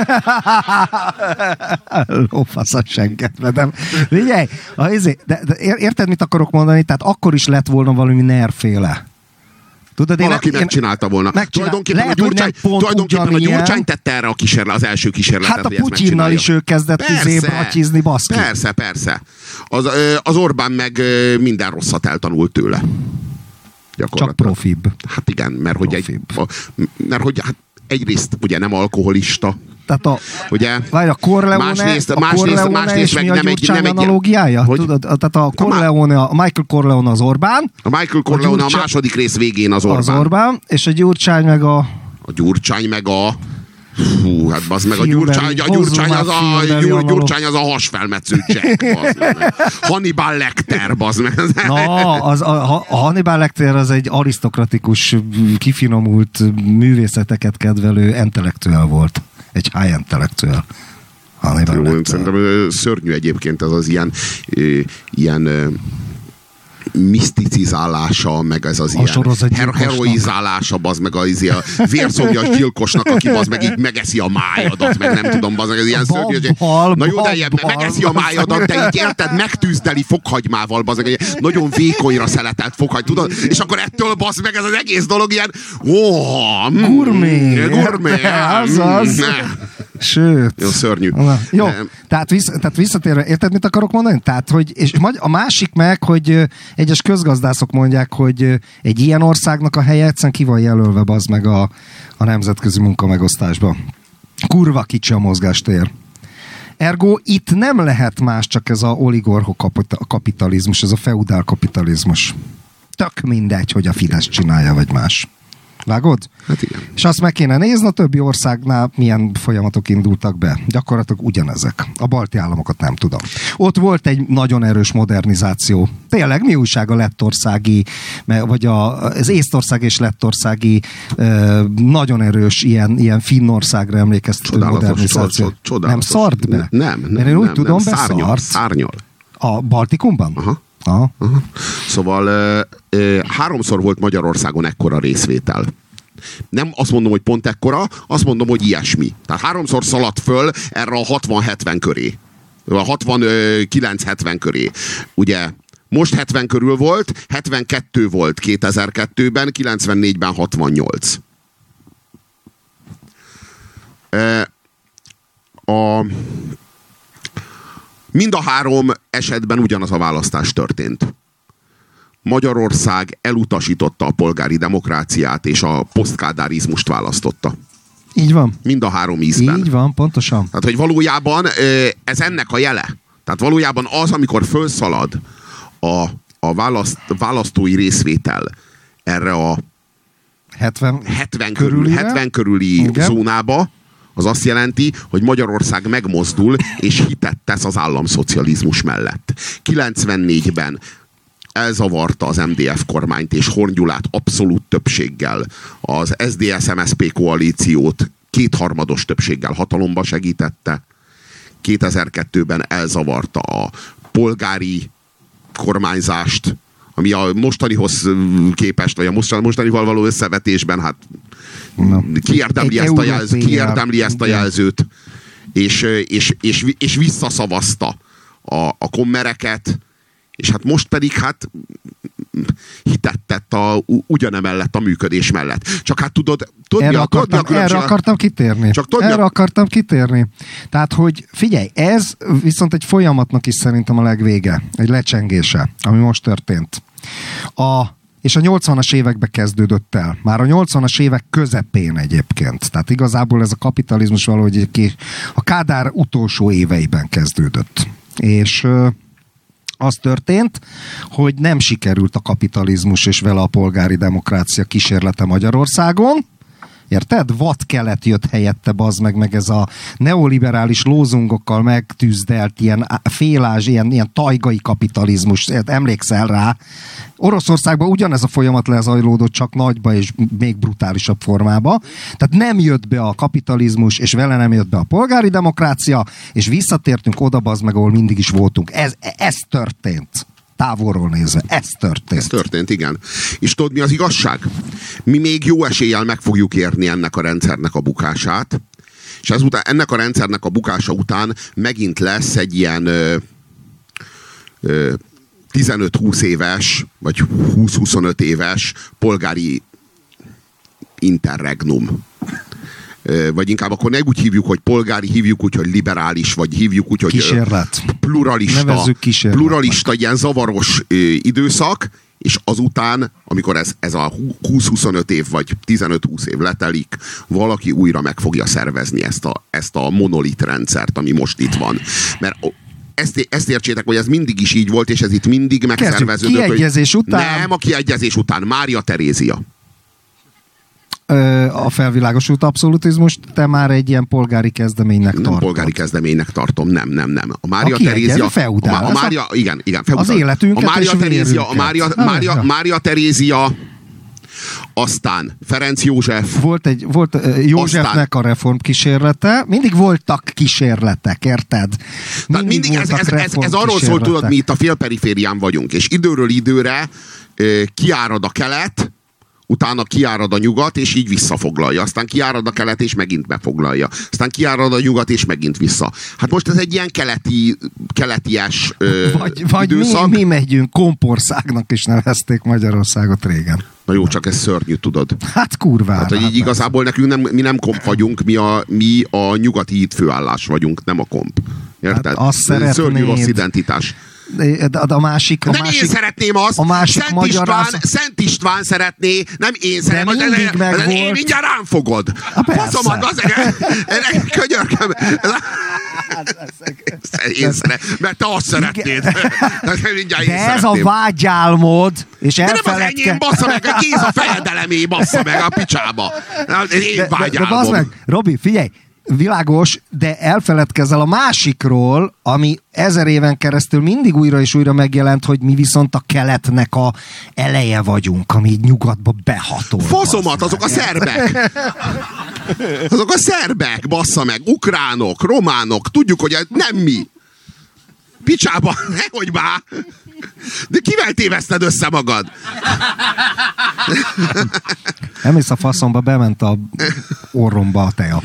Lófasz a senketve, de figyelj, de érted, mit akarok mondani? Tehát akkor is lett volna valami nerféle. Tudod, valaki megcsinálta volna. Tulajdonképpen a Gyurcsány tette erre az első kísérletet. Hát a Putyinnal is ő kezdett bratyizni, baszki. Persze. Az Orbán meg minden rosszat eltanult tőle. Csak profibb. Hát igen, mert hogy egyrészt ugye nem alkoholista. Tehát ugye? Várj, a Corleone és mi a Gyurcsány analógiája? Tudod, tehát a Michael Corleone az Orbán. A Michael Corleone a második rész végén az Orbán. Az Orbán, és a Gyurcsány meg a... Hú, hát bazd meg, a Gyurcsány az a hasfelmetsző Jack, bazd meg. Hannibal Lecter, bazd meg. A Hannibal Lecter az egy arisztokratikus, kifinomult művészeteket kedvelő intellektuál volt. Egy high intellektuál. Szerintem szörnyű egyébként ez az ilyen miszticizálása, meg ez az ilyen heroizálása, bazd meg a vérszomjas gyilkosnak, aki bazd meg így megeszi a májadat, meg nem tudom, bazd meg, ez ilyen szörnyű. Na jó, de megeszi a májadat, de így érted, megtűzdeli fokhagymával, bazd meg, egy nagyon vékonyra szeletelt fokhagy, tudod? És akkor ettől bazd meg ez az egész dolog ilyen gurmé. Azaz. Sőt. Jó, szörnyű. Jó, tehát visszatérve, érted, mit akarok mondani? Tehát, hogy, és a másik meg, hogy egyes közgazdászok mondják, hogy egy ilyen országnak a helye egyszerűen ki van jelölve, bazd meg a nemzetközi munkamegosztásba. Kurva kicsi a mozgástér. Ergo itt nem lehet más, csak ez a oligarchokapitalizmus, ez a feudál kapitalizmus. Tök mindegy, hogy a Fidesz csinálja, vagy más. Vágod? Hát igen. És azt meg kéne nézni, a többi országnál milyen folyamatok indultak be. Gyakorlatilag ugyanezek. A balti államokat nem tudom. Ott volt egy nagyon erős modernizáció. Tényleg mi újság a lettországi, vagy az észtország és lettországi nagyon erős ilyen Finnországra emlékeztető modernizáció. Nem szart be? Nem. Én úgy tudom, beszart. Szárnyal. A Baltikumban? Aha. Szóval 3-szor volt Magyarországon ekkora részvétel. Nem azt mondom, hogy pont ekkora, azt mondom, hogy ilyesmi. Tehát 3-szor szaladt föl erre a 60-70 köré. A 69-70 köré. Ugye most 70 körül volt, 72 volt 2002-ben, 94-ben 68. Mind a három esetben ugyanaz a választás történt. Magyarország elutasította a polgári demokráciát, és a posztkádárizmust választotta. Így van. Mind a három ízben. Így van, pontosan. Tehát, hogy valójában ez ennek a jele. Tehát valójában az, amikor fölszalad a választói részvétel erre a 70 körüli zónába, az azt jelenti, hogy Magyarország megmozdul, és hitet tesz az államszocializmus mellett. 94-ben elzavarta az MDF kormányt és Horn Gyulát abszolút többséggel, az SZDSZ-MSZP koalíciót kétharmados többséggel hatalomba segítette. 2002-ben elzavarta a polgári kormányzást, ami a mostanihoz képest, vagy a mostanival való összevetésben, hát kiérdemli ezt a jelzőt, és visszaszavazta a kommereket, és hát most pedig hát hitet tett ugyanemellett a működés mellett. Csak hát tudod erre akartam kitérni. Tehát, hogy figyelj, ez viszont egy folyamatnak is szerintem a legvége. Egy lecsengése, ami most történt. És a 80-as években kezdődött el. Már a 80-as évek közepén egyébként. Tehát igazából ez a kapitalizmus valahogy a Kádár utolsó éveiben kezdődött. És az történt, hogy nem sikerült a kapitalizmus és vele a polgári demokrácia kísérlete Magyarországon. Érted? Vad-kelet jött helyette, bazd meg ez a neoliberális lózungokkal megtűzdelt ilyen félázs, ilyen tajgai kapitalizmus. Emlékszel rá? Oroszországban ugyanez a folyamat lezajlódott, csak nagyba és még brutálisabb formába. Tehát nem jött be a kapitalizmus, és vele nem jött be a polgári demokrácia, és visszatértünk oda, bazd meg, ahol mindig is voltunk. Ez történt. Távolról nézve. Ez történt, igen. És tudod, mi az igazság? Mi még jó eséllyel meg fogjuk érni ennek a rendszernek a bukását, és ezután, ennek a rendszernek a bukása után megint lesz egy ilyen 15-20 éves, vagy 20-25 éves polgári interregnum. Vagy inkább akkor ne úgy hívjuk, hogy polgári, hívjuk úgy, hogy liberális, vagy hívjuk úgy, hogy kísérlet. Pluralista, ilyen zavaros időszak, és azután, amikor ez a 20-25 év, vagy 15-20 év letelik, valaki újra meg fogja szervezni ezt a monolit rendszert, ami most itt van. Mert ezt értsétek, hogy ez mindig is így volt, és ez itt mindig megszerveződött. Kiegyezés után? Nem, a kiegyezés után. Mária Terézia. A felvilágosult abszolutizmust te már egy ilyen polgári kezdeménynek tartod. Nem polgári kezdeménynek tartom, nem. A Mária Terézia... Igen, az életünket Mária Terézia, aztán Ferenc József. Volt Józsefnek a reformkísérlete. Mindig voltak kísérletek, érted? Mindig ez arról szól, tudod, mi itt a félperiférián vagyunk, és időről időre kiárad a kelet, utána kiárad a nyugat, és így visszafoglalja. Aztán kiárad a kelet, és megint befoglalja. Aztán kiárad a nyugat, és megint vissza. Hát most ez egy ilyen keleties vagy időszak. Mi megyünk, kompországnak is nevezték Magyarországot régen. Na jó, csak ez szörnyű, tudod. Hát kurvára. Hát, hogy így igazából nekünk mi nem komp vagyunk, mi a nyugati hitfőállás vagyunk, nem a komp. Érted? Hát azt szeretnéd. Szörnyű rossz identitás. De a másik... Nem én szeretném azt! Szent István szeretné, nem én szeretném. Én mindjárt rám fogod. Faszomat, könyörgöm. Én szeretném, mert te azt szeretnéd. De ez a vágyálmod, és elfeledke... De nem az enyém, bassza meg, a kéz a fejedelemé, bassza meg a picsába. Én vágyálmom. De meg, Robi, figyelj, világos, de elfeledkezel a másikról, ami 1000 éven keresztül mindig újra és újra megjelent, hogy mi viszont a keletnek a eleje vagyunk, ami így nyugatba behatol. Faszomat, azok a szerbek! Azok a szerbek, bassza meg, ukránok, románok, tudjuk, hogy nem mi. Picsába, nehogy már! De kivel téveszted össze magad? Nem hisz a faszomba, bement a orromba a teja.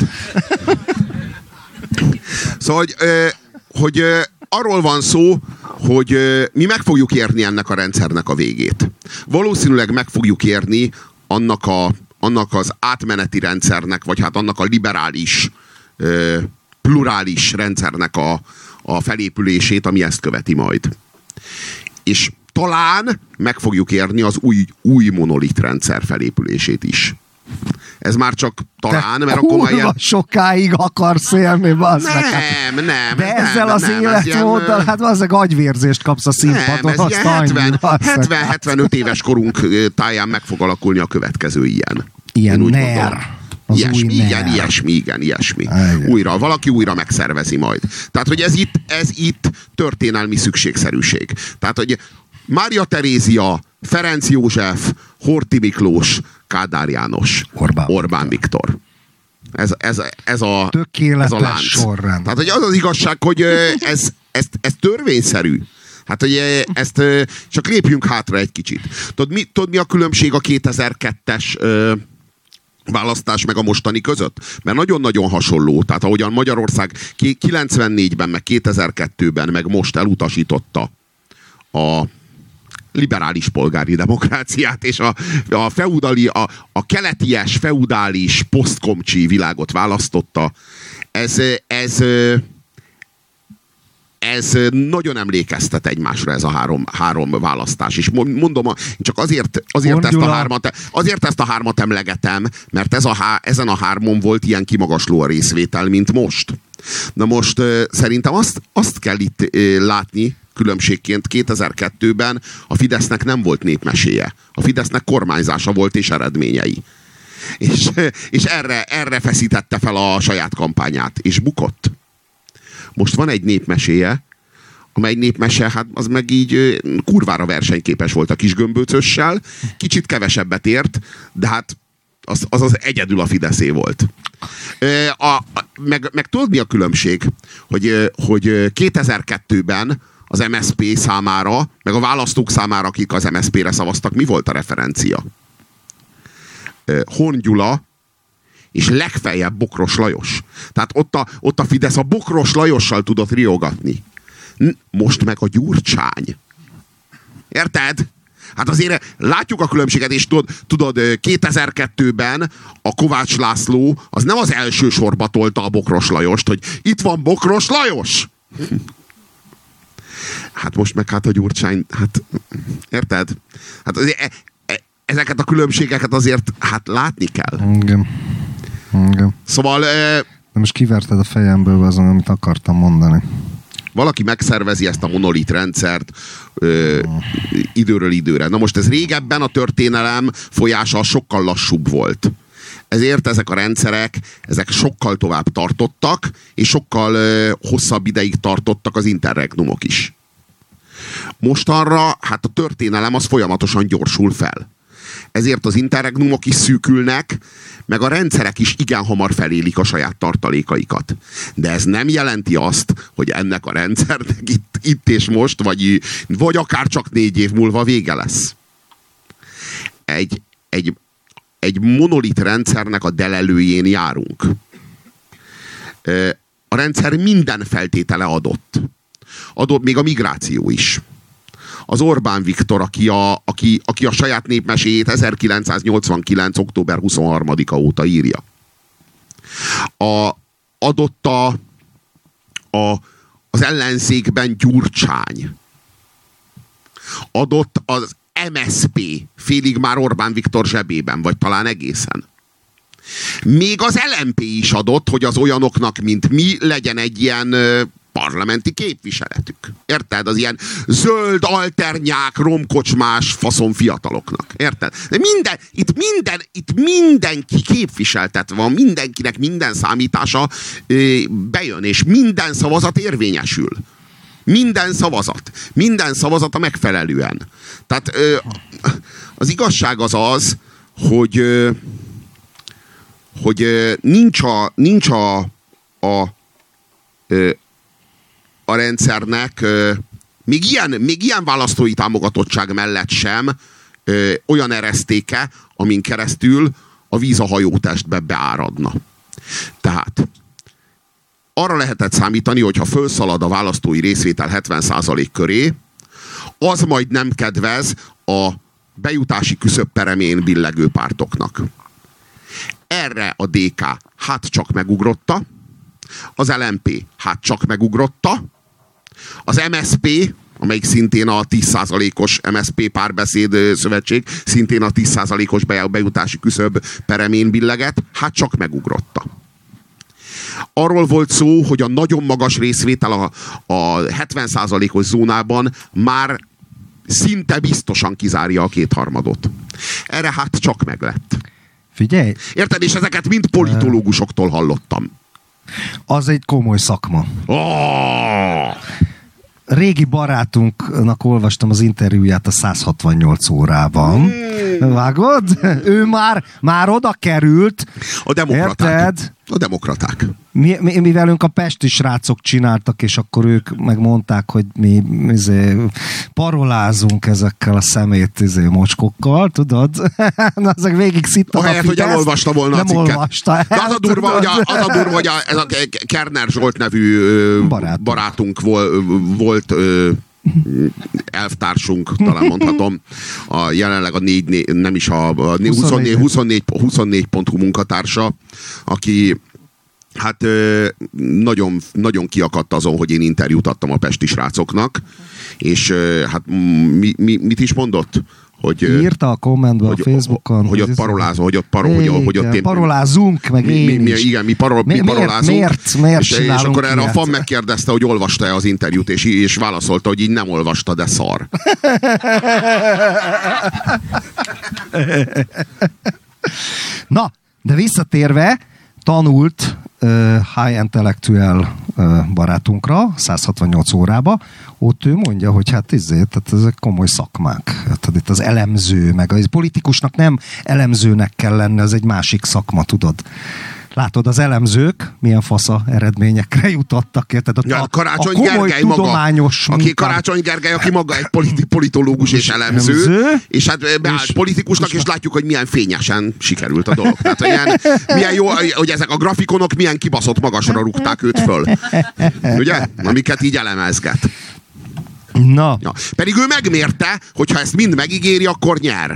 Szóval, hogy arról van szó, hogy mi meg fogjuk érni ennek a rendszernek a végét. Valószínűleg meg fogjuk érni annak az átmeneti rendszernek, vagy hát annak a liberális, plurális rendszernek a felépülését, ami ezt követi majd. És talán meg fogjuk érni az új monolitrendszer felépülését is. Ez már csak talán, mert akkor már ilyen... sokáig akarsz élni, Nem. De ezzel az életmóddal, hát valószínűleg agyvérzést kapsz a színpadon. Nem, ez ilyen 70-75 éves korunk táján meg fog alakulni a következő ilyen. Ilyen NER. Ilyesmi. Valaki újra megszervezi majd. Tehát, hogy ez itt történelmi szükségszerűség. Tehát, hogy Mária Terézia, Ferenc József, Horthy Miklós, Kádár János, Orbán Viktor. Ez a lánc. Sorrend. Tehát, hogy az az igazság, hogy ez törvényszerű. Hát, hogy ezt csak lépjünk hátra egy kicsit. Tudod, mi a különbség a 2002-es választás meg a mostani között? Mert nagyon-nagyon hasonló. Tehát ahogyan Magyarország 94-ben, meg 2002-ben, meg most elutasította a liberális polgári demokráciát, és a keleties, feudális, posztkomcsi világot választotta. Ez nagyon emlékeztet egymásra, ez a három választás. És mondom, csak azért ezt a hármat emlegetem, mert ezen a hármon volt ilyen kimagasló a részvétel, mint most. Na most szerintem azt kell itt látni, különbségként 2002-ben a Fidesznek nem volt népmeséje. A Fidesznek kormányzása volt és eredményei. És erre feszítette fel a saját kampányát, és bukott. Most van egy népmeséje, amely népmese, hát az meg így kurvára versenyképes volt a Kisgömböcössel, kicsit kevesebbet ért, de hát az egyedül a Fideszé volt. Meg tudod, mi a különbség? Hogy 2002-ben az MSZP számára, meg a választók számára, akik az MSZP-re szavaztak, mi volt a referencia? Horn Gyula és legfeljebb Bokros Lajos. Tehát ott a Fidesz a Bokros Lajossal tudott riogatni. Most meg a Gyurcsány. Érted? Hát azért látjuk a különbséget, és tudod 2002-ben a Kovács László az nem az első sorba tolta a Bokros Lajost, hogy itt van Bokros Lajos! Hát most meg a Gyurcsány, hát érted? Hát azért, ezeket a különbségeket azért látni kell. Igen. Szóval... De most kiverted a fejemből azon, amit akartam mondani. Valaki megszervezi ezt a monolit rendszert időről időre. Na most ez régebben a történelem folyása sokkal lassúbb volt. Ezért ezek a rendszerek, ezek sokkal tovább tartottak, és sokkal hosszabb ideig tartottak az interregnumok is. Mostanra, hát a történelem az folyamatosan gyorsul fel. Ezért az interregnumok is szűkülnek, meg a rendszerek is igen hamar felélik a saját tartalékaikat. De ez nem jelenti azt, hogy ennek a rendszernek itt és most, vagy akár csak 4 év múlva vége lesz. Egy monolit rendszernek a delelőjén járunk. A rendszer minden feltétele adott. Adott még a migráció is. Az Orbán Viktor, aki a saját népmeséjét 1989. október 23-a óta írja. Adott az ellenzékben Gyurcsány. Adott az MSZP, félig már Orbán Viktor zsebében, vagy talán egészen. Még az LMP is adott, hogy az olyanoknak, mint mi, legyen egy ilyen parlamenti képviseletük. Érted? Az ilyen zöld, alternyák, romkocsmás faszon fiataloknak. Érted? De itt mindenki képviseltetve van, mindenkinek minden számítása bejön, és minden szavazat érvényesül. Minden szavazata megfelelően. Tehát az igazság az, hogy nincs a rendszernek még ilyen választói támogatottság mellett sem olyan eresztéke, amin keresztül a víz a hajótestbe beáradna. Tehát arra lehetett számítani, hogy ha fölszalad a választói részvétel 70% köré, az majd nem kedvez a bejutási küszöbperemén billegő pártoknak. Erre a DK hát csak megugrotta, az LMP hát csak megugrotta, Az MSZP, amelyik szintén a 10%-os MSZP Párbeszéd Szövetség, szintén a 10%-os bejutási küszöb peremén billeget, hát csak megugrotta. Arról volt szó, hogy a nagyon magas részvétel a 70%-os zónában már szinte biztosan kizárja a 2/3. Erre hát csak meglett. Figyelj! Érted? És ezeket mind politológusoktól hallottam. Az egy komoly szakma. Oh! Régi barátunknak olvastam az interjúját a 168 órában. Vágod? Ő már oda került. A demokraták. Érted? A demokraták. Mi velünk a pesti srácok csináltak, és akkor ők megmondták, hogy mi parolázunk ezekkel a szemét mocskokkal, tudod? Ezek végig szittak a Fideszt. Hogy elolvasta volna a cikket. Olvasta. De az a durva, hogy ez a Kerner Zsolt nevű barátunk volt elvtársunk, talán mondhatom, jelenleg a 24.hu munkatársa, aki hát nagyon, nagyon kiakadt azon, hogy én interjút adtam a pesti srácoknak, és hát mit is mondott? Hogy, írta a kommentben a Facebookon. Hogy ott parolázom, hogy ott én... Parolázunk, meg én is. Igen, mi parolázunk. Miért és akkor erre a fan megkérdezte, hogy olvasta-e az interjút, és válaszolta, hogy így nem olvasta, de szar. Na, de visszatérve, tanult high intellectual barátunkra, 168 órába, ott ő mondja, hogy hát tehát ezek komoly szakmák. Tehát itt az elemző, meg a politikusnak nem elemzőnek kell lenni, az egy másik szakma, tudod. Látod, az elemzők milyen fasza eredményekre jutottak. Tehát Karácsony Gergely maga. Karácsony Gergely, aki maga egy politológus és elemző, és hát beállt politikusnak, és látjuk, hogy milyen fényesen sikerült a dolog. Tehát milyen jó, hogy ezek a grafikonok milyen kibaszott magasra rúgták őt föl. Ugye? Amiket így elemezget. Na. Ja. Pedig ő megmérte, hogyha ezt mind megígéri, akkor nyer.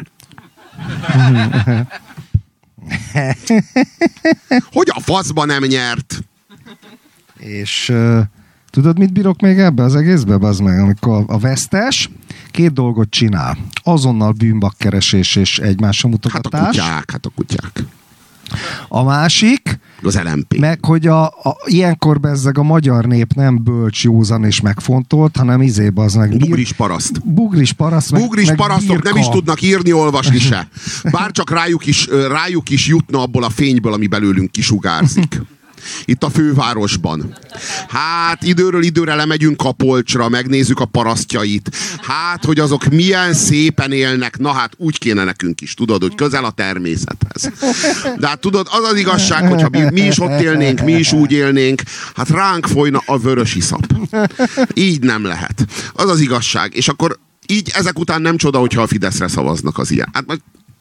Hogy a faszba nem nyert? És tudod, mit bírok még ebbe az egészbe, bazd meg? Amikor a vesztes 2 dolgot csinál. Azonnal bűnbakkeresés és egymásra mutogatás. Hát a kutyák. A másik, az LMP. meg hogy ilyenkor bezzeg a magyar nép nem bölcs, józan és megfontolt, hanem az meg bugris paraszt. Bugris parasztok nem is tudnak írni, olvasni se. Bárcsak rájuk is jutna abból a fényből, ami belőlünk kisugárzik. Itt a fővárosban. Hát időről időre lemegyünk a polcsra, megnézzük a parasztjait. Hát, hogy azok milyen szépen élnek. Na hát úgy kéne nekünk is, tudod, hogy közel a természethez. De hát tudod, az az igazság, hogyha mi is ott élnénk, mi is úgy élnénk, hát ránk folyna a vörös iszap. Így nem lehet. Az az igazság. És akkor így ezek után nem csoda, hogyha a Fideszre szavaznak az ilyen. Hát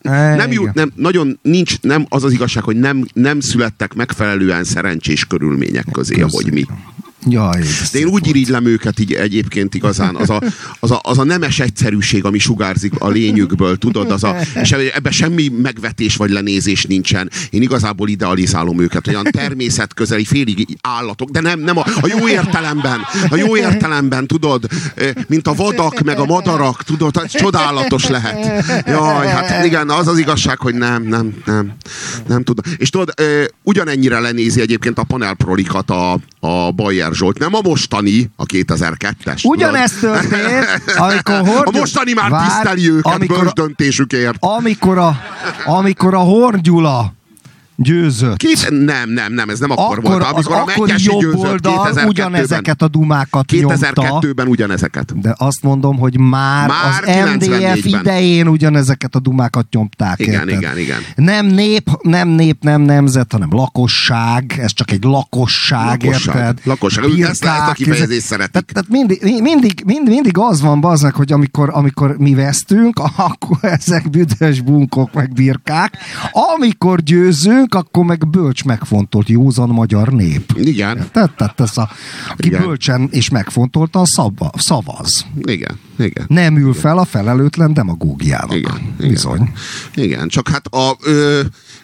nem az az igazság, hogy nem születtek megfelelően szerencsés körülmények közé, ahogy mi. Jaj, de én úgy irigylem őket így egyébként igazán, az a nemes egyszerűség, ami sugárzik a lényükből, tudod, és ebben semmi megvetés vagy lenézés nincsen. Én igazából idealizálom őket, olyan természetközeli, félig állatok, de nem a jó értelemben, tudod, mint a vadak, meg a madarak, tudod, ez csodálatos lehet. Jaj, hát igen, az az igazság, hogy nem tudom. És tudod, ugyanennyire lenézi egyébként a panelprolikat a Bayer Zsolt. Nem a mostani, a 2002-es. Ugyanezt történt, amikor a mostani már tiszteli őket bölcsdöntésükért. Amikor a Horn Gyula győzött. Nem, ez nem akkor volt. Amikor a Mekkesi győzött 2002-ben. Ugyanezeket a dumákat 2002-ben ugyanezeket. De azt mondom, hogy már az MDF idején ugyanezeket a dumákat nyomták. Igen. Nem nép, nem nemzet, hanem lakosság. Ez csak egy lakosság, érted? Lakosság. Ezt a kifejezést szeretik. Tehát mindig az van, bazdmeg, hogy amikor mi vesztünk, akkor ezek büdös bunkok meg birkák. Amikor győzünk, akkor meg bölcs megfontolt józan magyar nép. Igen. Tehát ez aki bölcsen és megfontoltan szavaz. Igen. Nem ül fel a felelőtlen demagógiának. Igen. Bizony. Igen, csak hát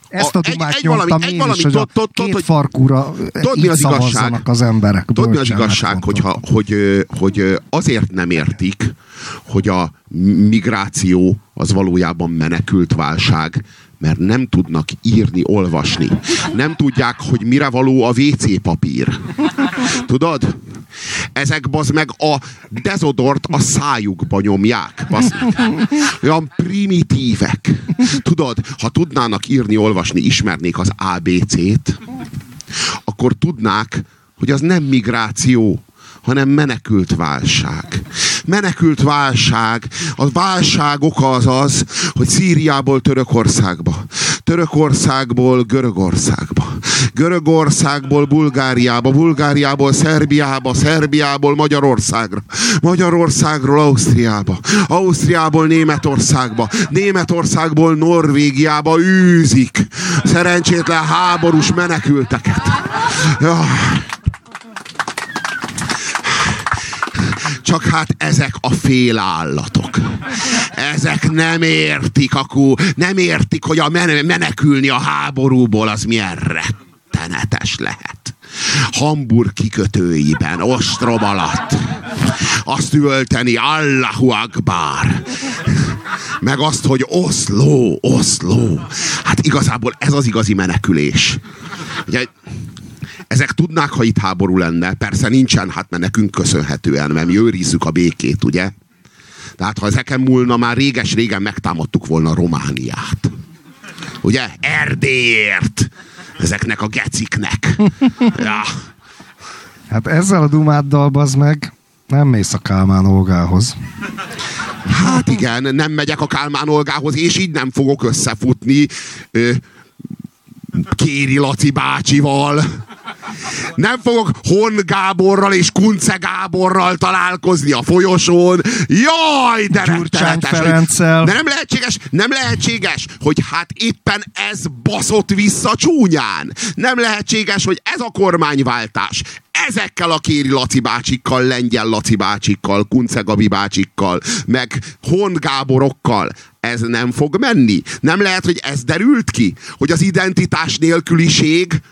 Ezt a dumát nyomtam én is, hogy a két farkúra itt szavazzanak az emberek. Tudod, mi az igazság, hogy azért nem értik, hogy a migráció az valójában menekült válság, mert nem tudnak írni, olvasni. Nem tudják, hogy mire való a WC papír. Tudod? Ezek bazd meg a dezodort a szájukba nyomják. Olyan primitívek. Tudod, ha tudnának írni, olvasni, ismernék az ABC-t, akkor tudnák, hogy az nem migráció, hanem menekült válság. Menekült válság. A válság oka az, hogy Szíriából Törökországba, Törökországból Görögországba, Görögországból Bulgáriába, Bulgáriából Szerbiába, Szerbiából Magyarországra, Magyarországról Ausztriába, Ausztriából Németországba, Németországból Norvégiába űzik szerencsétlen háborús menekülteket. Ja. Csak hát ezek a félállatok. Ezek nem értik, nem értik, hogy menekülni a háborúból az milyen rettenetes lehet. Hamburg kikötőiben, ostrom alatt. Azt üvölteni, Allahu Akbar. Meg azt, hogy Oszló, Oszló. Hát igazából ez az igazi menekülés. Ugye, ezek tudnák, ha itt háború lenne. Persze nincsen, hát mert nekünk köszönhetően, mert mi őrizzük a békét, ugye? Tehát ha ezeken múlna, már réges-régen megtámadtuk volna Romániát. Ugye? Erdélyért! Ezeknek a geciknek. Ja. Hát ezzel a dumáddal, bazd meg, nem mész a Kálmán Olgához. Hát igen, nem megyek a Kálmán Olgához, és így nem fogok összefutni Kéri Laci bácsival. Nem fogok Hon Gáborral és Kunce Gáborral találkozni a folyosón. Jaj, de rettenetes! De nem lehetséges, hogy hát éppen ez baszott vissza csúnyán. Nem lehetséges, hogy ez a kormányváltás ezekkel a Kéri Laci bácsikkal, Lengyel Laci bácsikkal, Kunce Gabi bácsikkal, meg Hon Gáborokkal ez nem fog menni. Nem lehet, hogy ez derült ki, hogy az identitás nélküliség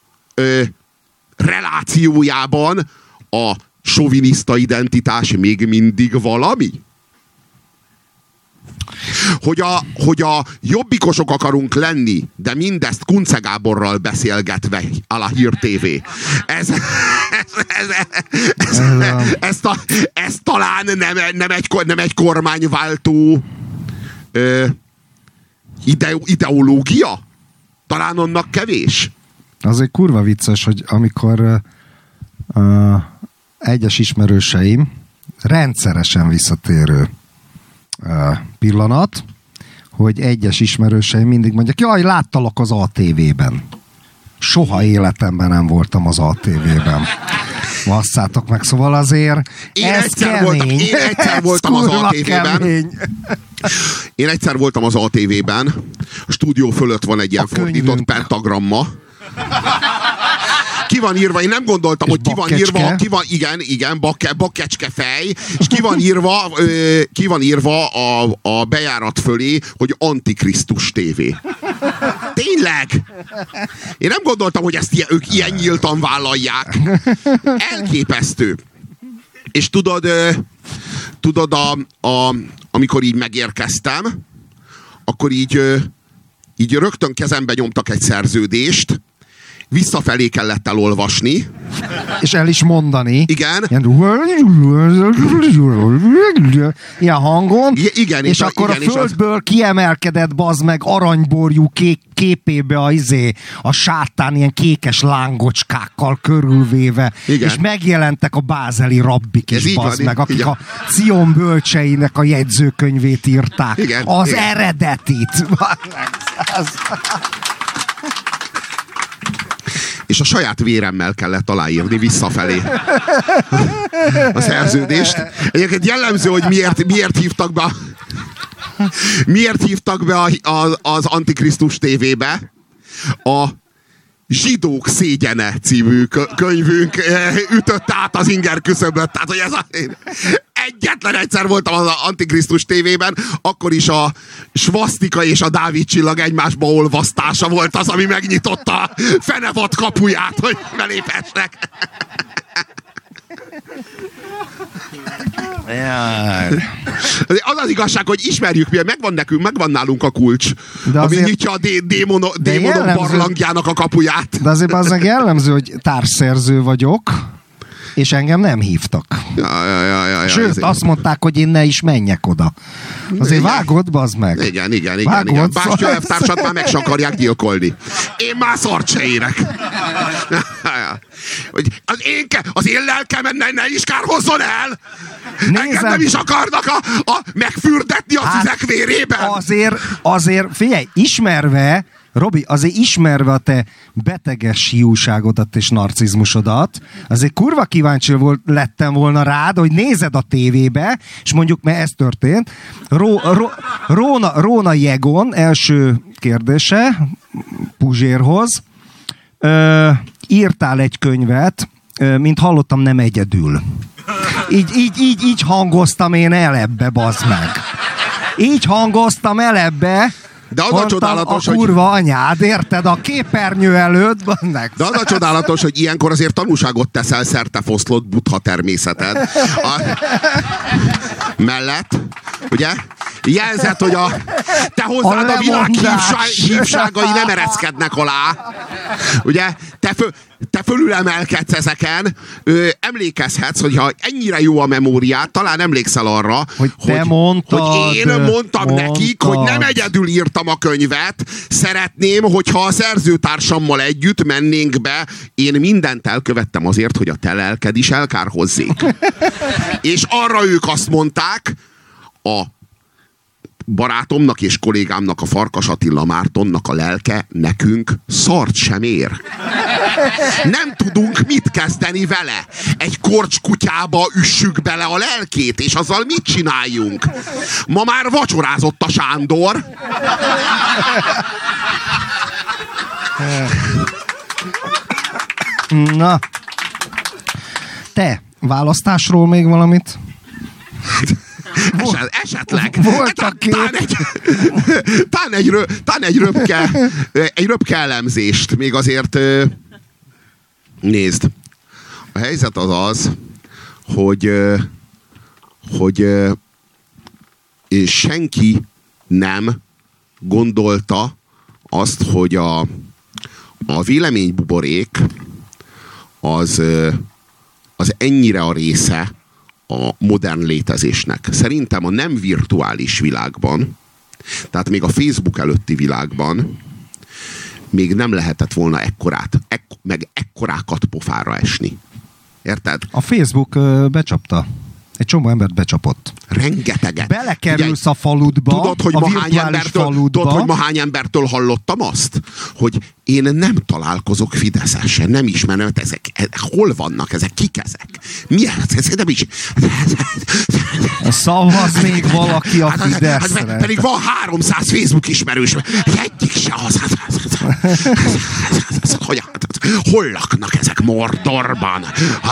relációjában a soviniszta identitás még mindig hogy a jobbikosok akarunk lenni, de mindezt Kunce Gáborral beszélgetve a la Hír TV. Ez talán nem egy kormányváltó ideológia? Talán annak kevés? Azért kurva vicces, hogy amikor egyes ismerőseim rendszeresen visszatérő pillanat, hogy egyes ismerőseim mindig mondják, jaj, láttalak az ATV-ben. Soha életemben nem voltam az ATV-ben. Vasszátok meg, szóval azért én egyszer voltam az ATV-ben. Én egyszer voltam az ATV-ben. A stúdió fölött van egy ilyen fordított pentagramma. Ki van írva, én nem gondoltam, és hogy ki van írva, igen, bakkecske fej, és ki van írva a bejárat fölé, hogy Antikrisztus TV. Tényleg? Én nem gondoltam, hogy ezt ők ilyen nyíltan vállalják. Elképesztő. És tudod amikor így megérkeztem, akkor így rögtön kezembe nyomtak egy szerződést, visszafelé kellett elolvasni. És el is mondani. Igen. Ilyen hangon. Igen, és akkor a földből kiemelkedett bazd meg aranyborjú képébe a sátán ilyen kékes lángocskákkal körülvéve. Igen. És megjelentek a bázeli rabbik is, bazd meg, akik a Cion bölcseinek a jegyzőkönyvét írták. Igen, az igen. Eredetit. És a saját véremmel kellett aláírni visszafelé a szerződést. Egyébként jellemző, hogy miért hívtak be az Antikrisztus TV-be. A Zsidók szégyene című könyvünk ütött át az inger küszöböt. Tehát, hogy egyetlen egyszer voltam az Antikrisztus tévében, akkor is a svasztika és a Dávid csillag egymásba olvasztása volt az, ami megnyitotta a fenevad kapuját, hogy beléphessek. Az igazság, hogy ismerjük, megvan nálunk a kulcs, ami nyitja a démonok barlangjának a kapuját. De azért az meg jellemző, hogy társszerző vagyok, és engem nem hívtak. Ja, sőt, azt mondták, hogy én ne is menjek oda. Azért vágod, bazd meg. Igen. Bástya elvtársat már meg se akarják gyilkolni. Én már szart se érek. Az én lelkem ne is kárhozzon el! Engem nem is akarnak megfürdetni a tüzek vérében! Azért, figyelj, Robi, azért ismerve a te beteges hiúságodat és narcizmusodat, azért kurva kíváncsi lettem volna rád, hogy nézed a tévébe, és mondjuk, mert ez történt, Róna Jegon első kérdése Puzsérhoz, írtál egy könyvet, mint hallottam, nem egyedül. Így hangoztam én el ebbe, bazd meg. Így hangoztam el ebbe, de az a csodálatos, a kurva anyád, érted? A képernyő előtt, bannek. De az a csodálatos, hogy ilyenkor azért tanúságot teszel szerte foszlott buddha természeted. Mellett, ugye? Jelzett, hogy te hozzád a világ hívságai nem ereszkednek alá. Ugye? Te fölülemelkedsz ezeken, emlékezhetsz, hogyha ennyire jó a memóriát, talán emlékszel arra, hogy én mondtam nekik, hogy nem egyedül írtam a könyvet, szeretném, hogyha a szerzőtársammal együtt mennénk be, én mindent elkövettem azért, hogy a te lelked is elkárhozzék. És arra ők azt mondták, a barátomnak és kollégámnak, a Farkas Attila Mártonnak a lelke nekünk szart sem ér. Nem tudunk mit kezdeni vele. Egy korcskutyába üssük bele a lelkét, és azzal mit csináljunk? Ma már vacsorázott a Sándor. Na. Te, választásról még valamit? Esetleg. Talán egy röpke elemzést. Még azért nézd. A helyzet az, hogy senki nem gondolta azt, hogy a véleménybuborék az ennyire a része a modern létezésnek. Szerintem a nem virtuális világban, tehát még a Facebook előtti világban még nem lehetett volna ekkorákat pofára esni. Érted? A Facebook becsapta. Egy csomó embert becsapott. Rengeteget. Belekerülsz a faludba, tudod, hogy ma hány embertől hallottam azt, hogy én nem találkozok fideszesen, nem ismerem, ezek hol vannak ezek, kik ezek? Mi ez? Nem is. Szavaz még valaki a Fideszre. Pedig van 300 Facebook ismerős, egyik se az. Hol laknak ezek? Mordorban?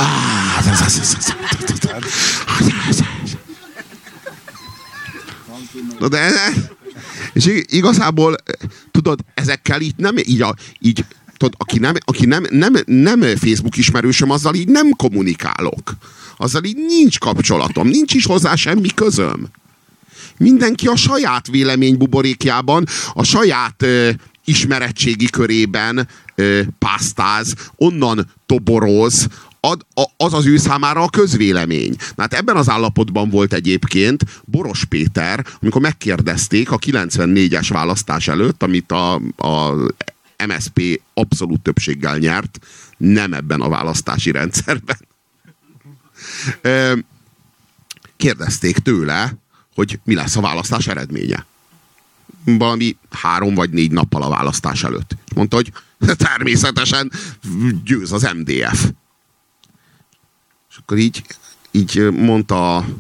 De és igazából tudod, ezekkel így nem így tudod, aki nem Facebook ismerősöm, azzal így nem kommunikálok. Azzal így nincs kapcsolatom, nincs is hozzá semmi közöm. Mindenki a saját véleménybuborékjában, a saját ismeretségi körében pásztáz, onnan toboroz, az az ő számára a közvélemény. Hát ebben az állapotban volt egyébként Boros Péter, amikor megkérdezték a 94-es választás előtt, amit a MSZP abszolút többséggel nyert, nem ebben a választási rendszerben. Kérdezték tőle, hogy mi lesz a választás eredménye. Valami 3 vagy 4 nappal a választás előtt. Mondta, hogy természetesen győz az MDF. És akkor így mondta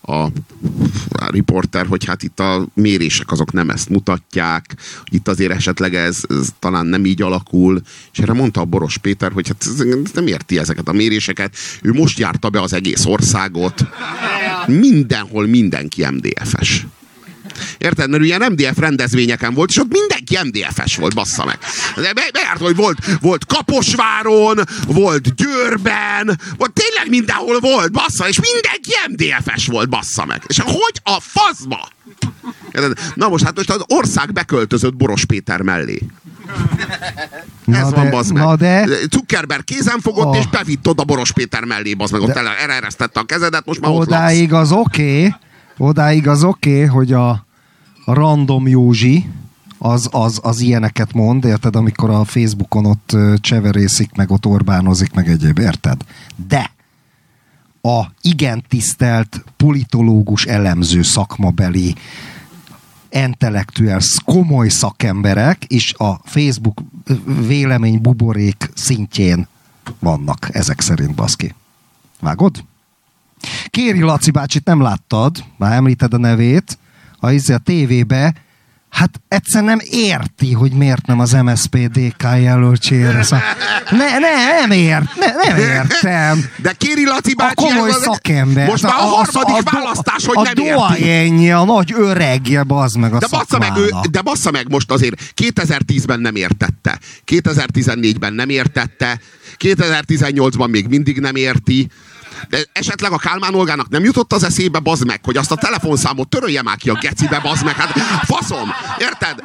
a riporter, hogy hát itt a mérések azok nem ezt mutatják, itt azért esetleg ez talán nem így alakul, és erre mondta a Boros Péter, hogy hát nem érti ezeket a méréseket, ő most járta be az egész országot, mindenhol mindenki MDF-es. Érted? Mert ilyen MDF rendezvényeken volt, és ott mindenki MDF-es volt, bassza meg. Bejárt, hogy volt Kaposváron, volt Győrben, volt tényleg mindenhol volt, bassza, és mindenki MDF-es volt, bassza meg. És hogy a faszba? Érted? Na most hát most az ország beköltözött Boros Péter mellé. Ez van, bazd meg. Zuckerberg kézen fogott, és bevitt oda Boros Péter mellé, bazd meg. Ott eresztette a kezedet, most már ott laksz. Odáig az oké, hogy a Random Józsi az ilyeneket mond, érted, amikor a Facebookon ott cseverészik, meg ott Orbánozik, meg egyéb, érted? De a igen tisztelt politológus elemző szakmabeli intellektuál, komoly szakemberek is a Facebook vélemény buborék szintjén vannak, ezek szerint, baszki. Vágod? Kéri Laci bácsit nem láttad, már említed a nevét, a tévébe, hát egyszerűen nem érti, hogy miért nem az MSZP-DK jelöltségére. Nem értem. De Kéri Laci bácsi... A komoly szakember. Most már a harmadik választás, hogy nem érti. A doajenje, a nagy öregje, bazd meg a szakmának. De bassza meg most azért 2010-ben nem értette. 2014-ben nem értette. 2018-ban még mindig nem érti. De esetleg a Kálmán Olgának nem jutott az eszébe, bazd meg, hogy azt a telefonszámot törölje már ki a gecibe, bazd meg. Hát faszom, érted?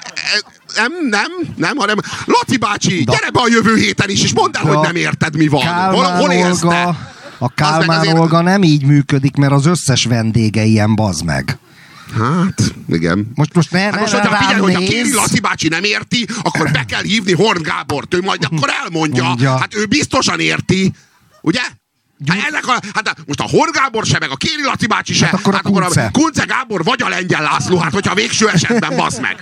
Nem, hanem Laci bácsi, gyere be a jövő héten is, és mondd el, hogy nem érted, mi van. Hol élsz te? A Kálmán Olga nem így működik, mert az összes vendége ilyen, bazd meg. Hát, igen. Most hogyha Kéri Laci bácsi nem érti, akkor be kell hívni Horn Gábort, ő majd akkor elmondja. Hát ő biztosan érti, ugye? Most a Horn Gábor se, meg a Kéri Laci bácsi se, akkor a Kunce Gábor vagy a Lengyel László, hát hogyha végső esetben, basz meg.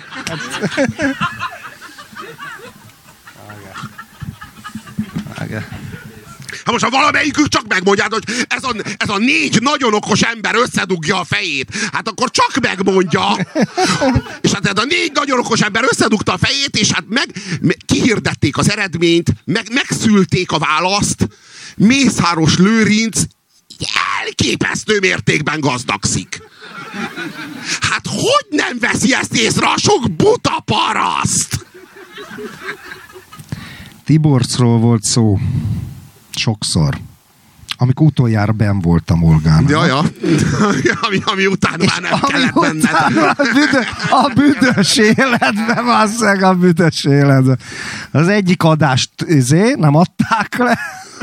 Hát most ha valamelyikük csak megmondjád, hogy ez a 4 nagyon okos ember összedugja a fejét, hát akkor csak megmondja. És hát ez a 4 nagyon okos ember összedugta a fejét, és hát kihirdették az eredményt, megszülték a választ. Mészáros Lőrinc elképesztő mértékben gazdagszik. Hát hogy nem veszi ezt észre a sok buta paraszt? Tiborcról volt szó. Sokszor. Amikor utoljára benn voltam Olgánál. Ja. Ami után már nem kellett benned. A büdös életben, basszeg, a büdös életben. Az egyik adást nem adták le.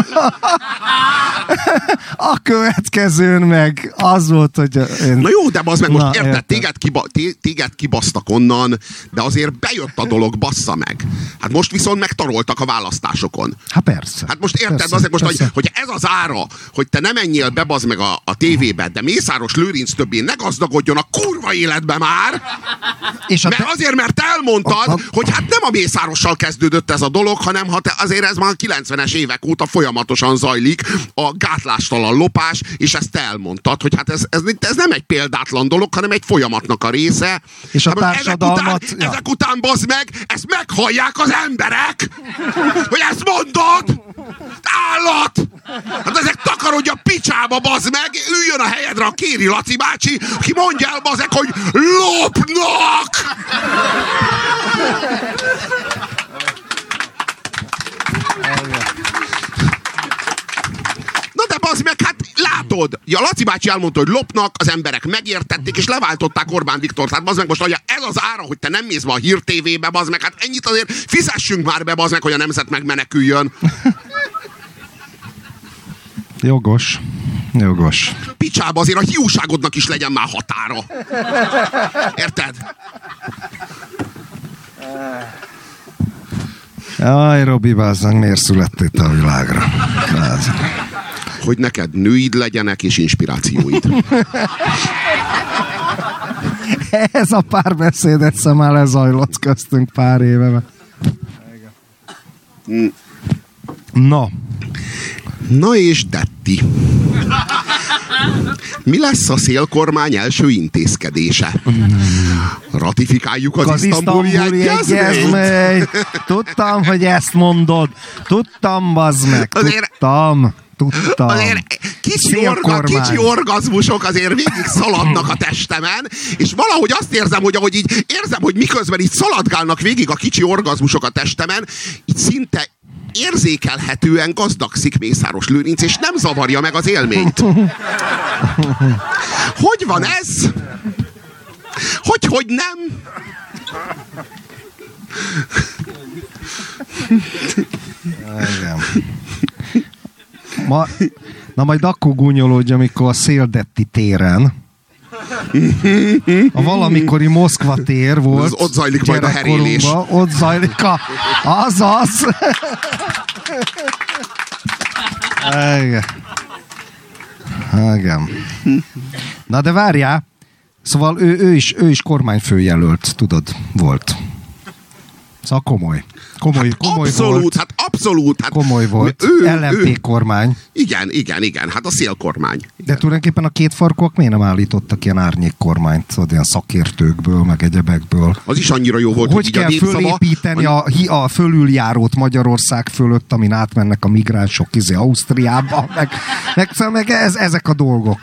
A következőn meg az volt, hogy Na jó, de bazd meg, most érted, téged kibasztak onnan, de azért bejött a dolog, bassza meg. Hát most viszont megtaroltak a választásokon. Hát persze. Hát most érted, azért most, hogy ez az ára, hogy te nem menjél be, bazd meg a tévébe, de Mészáros Lőrinc többé ne gazdagodjon a kurva életbe már, mert elmondtad, hogy hát nem a Mészárossal kezdődött ez a dolog, hanem azért ez már a 90-es évek óta folyamatosan zajlik a gátlástalan lopás, és ezt te elmondtad, hogy hát ez nem egy példátlan dolog, hanem egy folyamatnak a része. És a társadalmat... Ezek után, bazd meg, ezt meghallják az emberek, hogy ezt mondod! Állat! Hát ezek takarodj a picsába, bazd meg! Üljön a helyedre a Kéri Laci bácsi, aki mondja el, bazd meg, hogy lopnak! Na de bazd meg, hát látod, a Laci bácsi elmondta, hogy lopnak, az emberek megértették, és leváltották Orbán Viktort. Hát bazd meg, most mondja, ez az ára, hogy te nem mész be a Hír TV-be, bazd meg, hát ennyit azért fizessünk már be, bazd meg, hogy a nemzet megmeneküljön. Jogos. Picsába, azért a hiúságodnak is legyen már határa. Érted? Jaj, Robi, bázzang, miért születtél te a világra? Hogy neked nőid legyenek és inspirációid. Ez a párbeszéd egyszer már lezajlott köztünk pár éve. Na és Detti. Mi lesz a szélkormány első intézkedése? Ratifikáljuk az isztambuli egyezményt? Tudtam, hogy ezt mondod. Tudtam, bazd meg. Tudtam. Azért kicsi orgazmusok azért végig szaladnak a testemen, és valahogy azt érzem, hogy miközben így szaladgálnak végig a kicsi orgazmusok a testemen, így szinte érzékelhetően gazdagszik Mészáros Lőrinc, és nem zavarja meg az élményt. Hogy van ez? Hogy nem? Na majd akkor gúnyolódj, amikor a Széldetti téren a valamikori Moszkva tér volt. Ott zajlik majd a herélés. Ott zajlik azaz. Igen. Na de várjál. Szóval ő is kormányfőjelölt, tudod, volt. Szóval komoly abszolút. Komoly volt. LMP kormány. Igen. Hát a szélkormány. De tulajdonképpen a kétfarkúak miért nem állítottak ilyen árnyékkormányt, szóval ilyen szakértőkből, meg egyebekből? Az is annyira jó volt, hogy kell fölépíteni a fölüljárót Magyarország fölött, amin átmennek a migránsok Ausztriába, meg ezek a dolgok.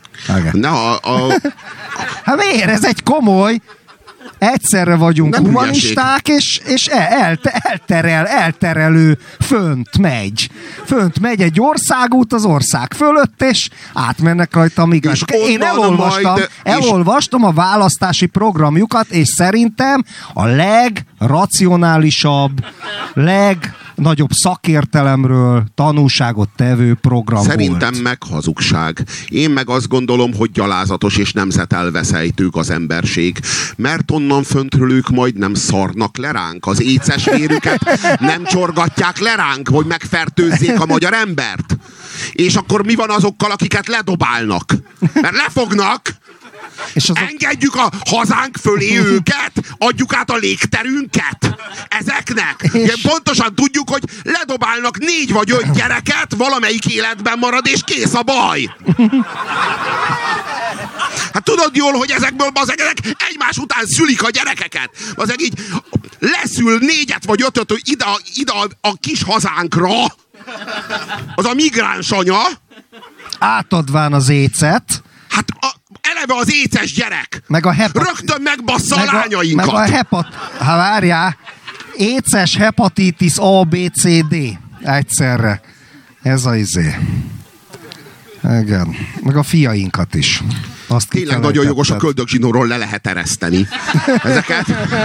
Hát miért? Ez egy komoly. Egyszerre vagyunk nem humanisták, és elterelő fönt megy egy országút az ország fölött, és átmennek rajta a migránsok. Én elolvastam a választási programjukat, és szerintem a legracionálisabb, legnagyobb szakértelemről tanúságot tevő program Szerintem volt. Meg hazugság. Én meg azt gondolom, hogy gyalázatos és nemzetelveszejtők az emberség. Mert onnan föntről ők majd nem szarnak le ránk. Az éces vérüket nem csorgatják le ránk, hogy megfertőzzék a magyar embert. És akkor mi van azokkal, akiket ledobálnak? Mert lefognak! És engedjük a hazánk fölé őket? Adjuk át a légterünket ezeknek? Pontosan tudjuk, hogy ledobálnak 4 vagy 5 gyereket, valamelyik életben marad, és kész a baj. Hát tudod jól, hogy ezekből ezek egymás után szülik a gyerekeket. Azek így leszül 4 vagy 5 ide a kis hazánkra. Az a migráns anya. Átadván az écet. Hát eleve az éces gyerek. Meg a rögtön megbassza a lányainkat. Meg a várjál. Éces hepatitis A, B, C, D. Egyszerre. Ez a izé. Igen. Meg a fiainkat is. Azt tényleg nagyon jogos, a köldögzsinórról le lehet ereszteni ezeket.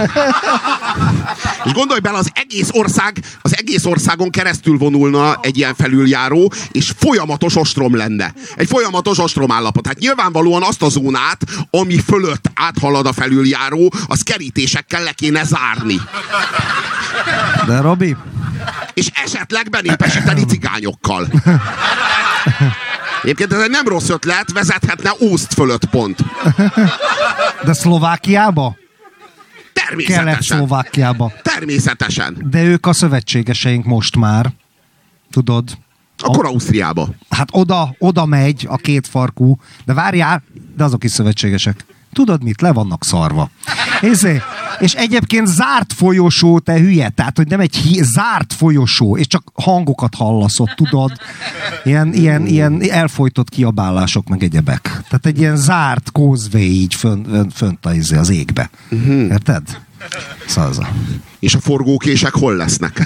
És gondolj bele, az egész országon keresztül vonulna egy ilyen felüljáró, és folyamatos ostrom lenne. Egy folyamatos ostrom állapot. Hát nyilvánvalóan azt a zónát, ami fölött áthalad a felüljáró, az kerítésekkel le kéne zárni. De Robi? És esetleg benépesíteni cigányokkal. Egyébként ez egy nem rossz ötlet, vezethetne Ózd fölött pont. De Szlovákiába? Természetesen. Kelet-Szlovákiába. Természetesen. De ők a szövetségeseink most már. Tudod? Akkor Ausztriába. Hát oda megy a kétfarkú. De várjál, de azok is szövetségesek. Tudod mit? Le vannak szarva. És egyébként zárt folyosó, te hülye. Tehát, hogy nem egy zárt folyosó, és csak hangokat hallaszott, tudod? Ilyen elfojtott kiabálások, meg egyebek. Tehát egy ilyen zárt causeway így fönt az égbe. Érted? Szóval. És a forgókések hol lesznek?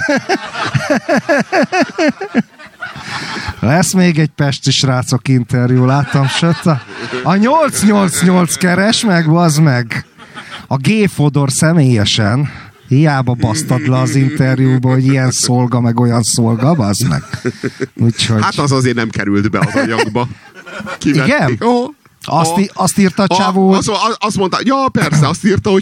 Lesz még egy pesti srácok interjú, láttam, sőt, a 888 keres meg, bazd meg. A G. Fodor személyesen, hiába basztad le az interjúba, hogy ilyen szolga, meg olyan szolga, bazd meg. Úgyhogy... Hát az azért nem került be az anyagba. Kivették. Igen? Oh. Azt írta a csávó, hogy... Azt mondta, ja persze, azt írta,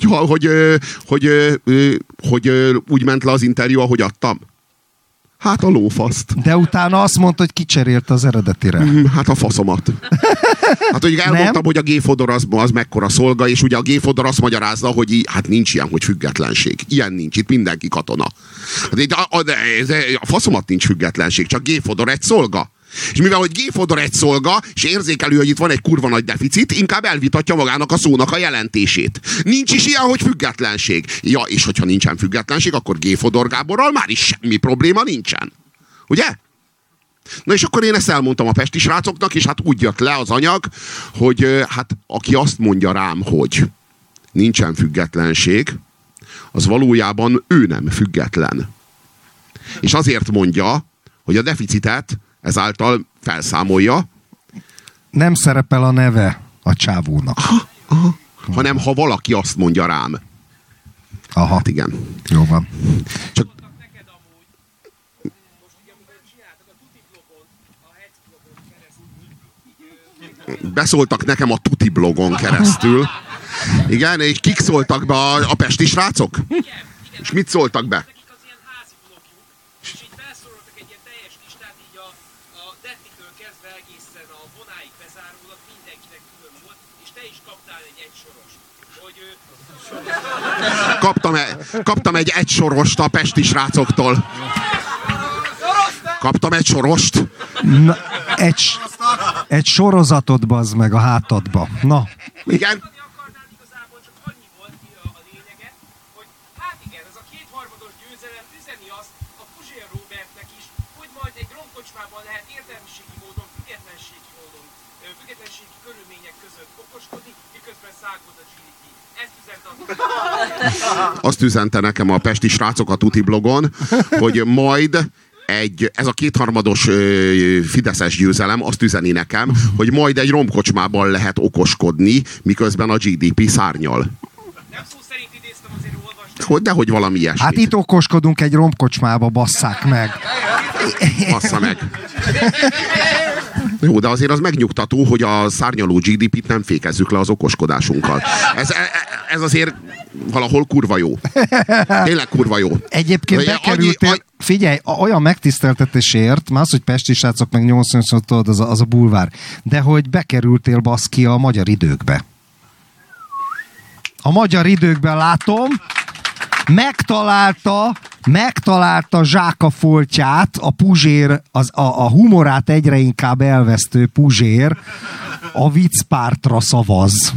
hogy úgy ment le az interjú, ahogy adtam. Hát a lófaszt. De utána azt mondta, hogy kicserélte az eredetire. Hát a faszomat. Hát hogy elmondtam, hogy a G. Fodor az mekkora szolga, és ugye a G. Fodor azt magyarázza, hogy hát nincs ilyen, hogy függetlenség. Ilyen nincs, itt mindenki katona. A faszomat nincs függetlenség, csak G. Fodor egy szolga. És mivel, hogy G. Fodor egy szolga, és érzékelő, hogy itt van egy kurva nagy deficit, inkább elvitatja magának a szónak a jelentését. Nincs is ilyen, hogy függetlenség. Ja, és hogyha nincsen függetlenség, akkor G. Fodor Gáborral már is semmi probléma nincsen. Ugye? Na és akkor én ezt elmondtam a pesti srácoknak, és hát úgy jött le az anyag, hogy hát aki azt mondja rám, hogy nincsen függetlenség, az valójában ő nem független. És azért mondja, hogy a deficitet ezáltal felszámolja. Nem szerepel a neve a csávónak. Aha. Hanem ha valaki azt mondja rám. Aha. Hát igen. Jó van. Csak beszóltak nekem a Tuti blogon keresztül. Igen, és kik szóltak be a pesti srácok? És mit szóltak be? És így felszólaltak egy ilyen teljes listát, így a Dettitől kezdve egészen a vonáig bezárólag mindenkinek külön volt, és te is kaptál egy egysorost. Hogy Kaptam egy egysorost a pesti srácoktól. Kaptam egy sorost. Na, egy sorozatot bazd meg a hátadba. Na. Igen. akarnád igazából csak annyi volt a lényege, hogy hát igen, ez a kétharmados győzelem üzeni azt a Puzsér Robertnek is, hogy majd egy romkocsmában lehet értelmiségi módon, függetlenségi körülmények között okoskodni, miközben szágod a GDP. Ezt üzente Azt üzente nekem a pesti srácok a Tuti blogon, hogy majd ez a kétharmados fideszes győzelem azt üzeni nekem, hogy majd egy romkocsmában lehet okoskodni, miközben a GDP szárnyal. Nem szó szerint idéztem, azért olvastam. Dehogy valami ilyesmit. Hát itt okoskodunk egy romkocsmába, basszák meg. Bassza meg. Jó, de azért az megnyugtató, hogy a szárnyaló GDP-t nem fékezzük le az okoskodásunkkal. Ez azért valahol kurva jó. Tényleg kurva jó. Egyébként bekerültél, figyelj, olyan megtiszteltetésért, már az, hogy pesti srácok meg 88 tudod, az a bulvár, de hogy bekerültél baszki a Magyar Időkbe. A Magyar Időkben látom, megtalálta Zsáka foltját, a Puzsér, a humorát egyre inkább elvesztő Puzsér, a viccpártra szavaz.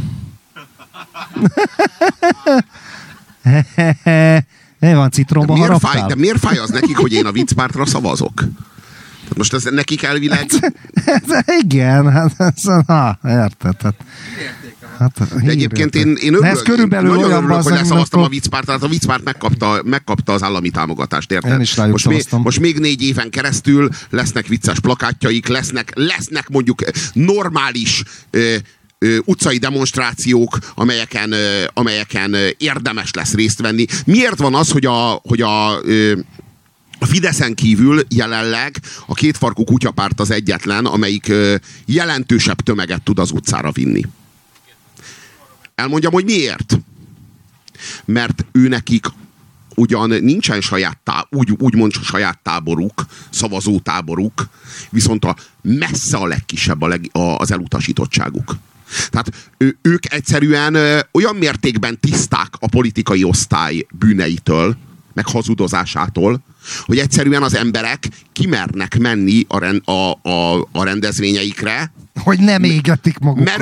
Ne van, citromba haraptál? De miért fáj az nekik, hogy én a viccpártra szavazok? Tehát most ez nekik elvileg... Igen, érted. De egyébként én nagyon örülök, hogy leszavaztam a viccpártra, a viccpárt megkapta az állami támogatást, érted? Én is most még 4 éven keresztül lesznek vicces plakátjaik, lesznek mondjuk normális utcai demonstrációk, amelyeken érdemes lesz részt venni. Miért van az, hogy a Fideszen kívül jelenleg a kétfarkú kutyapárt az egyetlen, amelyik jelentősebb tömeget tud az utcára vinni? Elmondjam, hogy miért. Mert őnekik ugyan nincsen úgymond saját táboruk, szavazótáboruk, viszont messze a legkisebb az elutasítottságuk. Tehát ők egyszerűen olyan mértékben tiszták a politikai osztály bűneitől, meg hazudozásától, hogy egyszerűen az emberek kimernek menni a rendezvényeikre, hogy nem égetik magukat.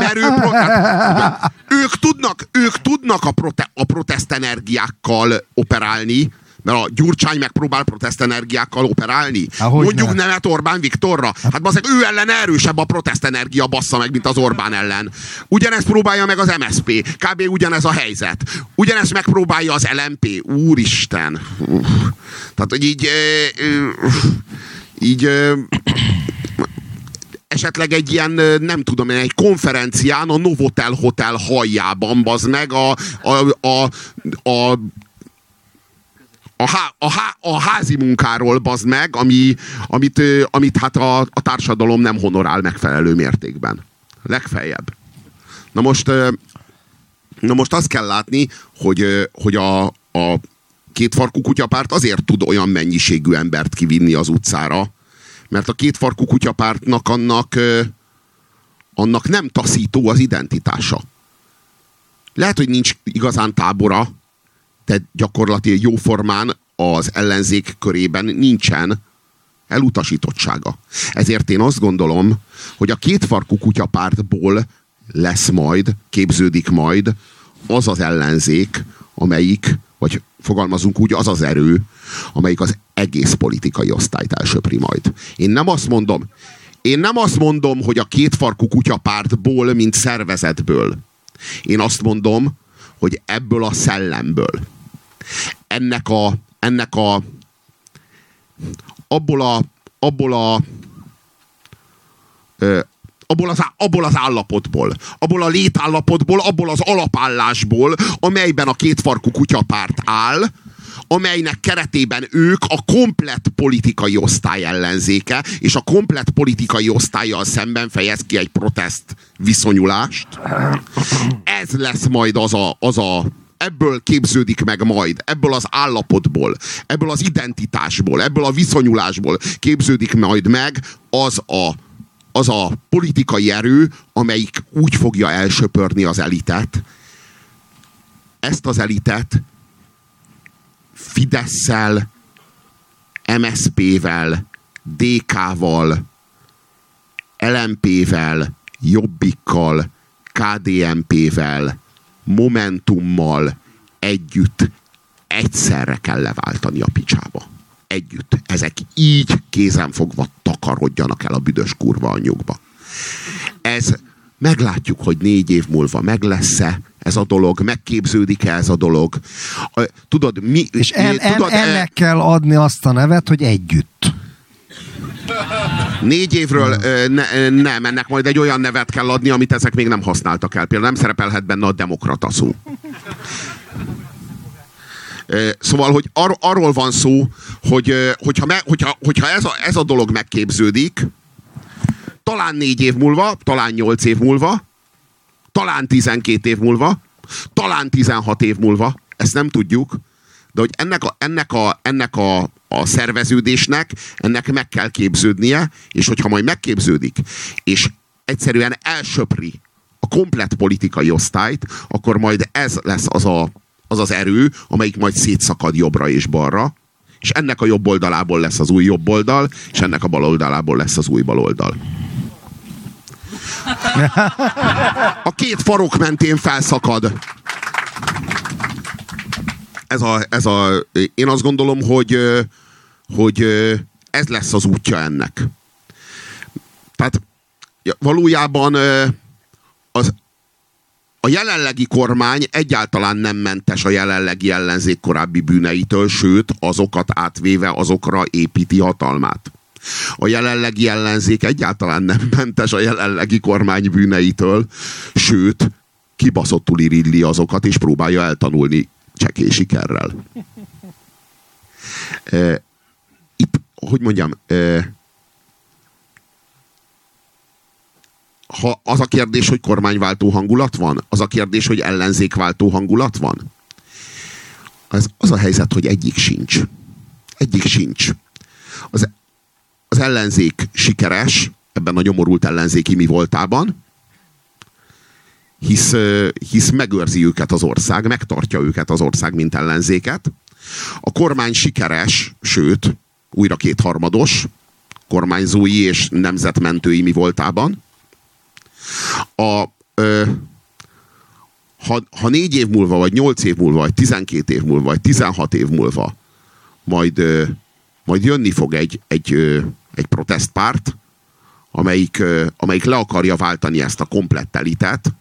Ők tudnak a protesztenergiákkal operálni, mert a Gyurcsány megpróbál protesztenergiákkal operálni. Mondjuk nemet Orbán Viktorra. Hát bazzeg, ő ellen erősebb a protesztenergia, bassza meg, mint az Orbán ellen. Ugyanezt próbálja meg az MSZP. Kb. Ugyanez a helyzet. Ugyanezt megpróbálja az LMP. Úristen. Tehát, hogy így esetleg egy ilyen, nem tudom, egy konferencián a Novotel Hotel hajjában, bazd meg a házi munkáról, bazd meg, amit hát a társadalom nem honorál megfelelő mértékben. Legfeljebb. Na most azt kell látni, hogy a kétfarkú kutyapárt azért tud olyan mennyiségű embert kivinni az utcára, mert a kétfarkú kutyapártnak annak nem taszító az identitása. Lehet, hogy nincs igazán tábora, de gyakorlatilag jóformán az ellenzék körében nincsen elutasítottsága. Ezért én azt gondolom, hogy a kétfarkú kutyapártból lesz majd, képződik majd az az ellenzék, amelyik, vagy fogalmazunk úgy, az az erő, amelyik az egész politikai osztályt elsöpri majd. Én nem azt mondom, hogy a kétfarkú kutyapártból, mint szervezetből. Én azt mondom, hogy ebből a szellemből. Abból az állapotból, abból a létállapotból, abból az alapállásból, amelyben a kétfarkú kutyapárt áll, amelynek keretében ők a komplett politikai osztály ellenzéke, és a komplett politikai osztállyal szemben fejez ki egy protest viszonyulást. Ez lesz majd ebből képződik meg majd, ebből az állapotból, ebből az identitásból, ebből a viszonyulásból képződik majd meg az a politikai erő, amelyik úgy fogja elsöpörni az elitet. Ezt az elitet Fidesszel, MSZP-vel, DK-val, LMP-vel, Jobbikkal, KDNP-vel, Momentummal együtt egyszerre kell leváltani a picsába. Együtt. Ezek így kézenfogva takarodjanak el a büdös kurva anyjukba. Ez meglátjuk, hogy 4 év múlva meg lesz-e ez a dolog, megképződik-e ez a dolog. Tudod, mi... És ennek kell adni azt a nevet, hogy együtt. 4 évről nem, ennek majd egy olyan nevet kell adni, amit ezek még nem használtak el. Például nem szerepelhet benne a demokrata szó. Szóval, hogy arról van szó, hogyha ez a dolog megképződik, talán 4 év múlva, talán 8 év múlva, talán 12 év múlva, talán 16 év múlva, ezt nem tudjuk, de hogy ennek a szerveződésnek, ennek meg kell képződnie, és hogyha majd megképződik, és egyszerűen elsöpri a komplett politikai osztályt, akkor majd ez lesz az erő, amelyik majd szétszakad jobbra és balra, és ennek a jobb oldalából lesz az új jobb oldal, és ennek a bal oldalából lesz az új bal oldal. A két farok mentén felszakad. Én azt gondolom, hogy ez lesz az útja ennek. Tehát valójában a jelenlegi kormány egyáltalán nem mentes a jelenlegi ellenzék korábbi bűneitől, sőt, azokat átvéve azokra építi hatalmát. A jelenlegi ellenzék egyáltalán nem mentes a jelenlegi kormány bűneitől, sőt, kibaszottul iridli azokat, és próbálja eltanulni csekély sikerrel. Itt, hogy mondjam, ha az a kérdés, hogy kormányváltó hangulat van, az a kérdés, hogy ellenzékváltó hangulat van, az a helyzet, hogy egyik sincs. Egyik sincs. Az ellenzék sikeres ebben a nyomorult ellenzéki mi voltában, hisz megőrzi őket az ország, megtartja őket az ország, mint ellenzéket. A kormány sikeres, sőt, újra kétharmados kormányzói és nemzetmentői mi voltában. Ha 4 év múlva, vagy 8 év múlva, vagy 12 év múlva, vagy 16 év múlva majd jönni fog egy protestpárt, amelyik le akarja váltani ezt a komplett elitet,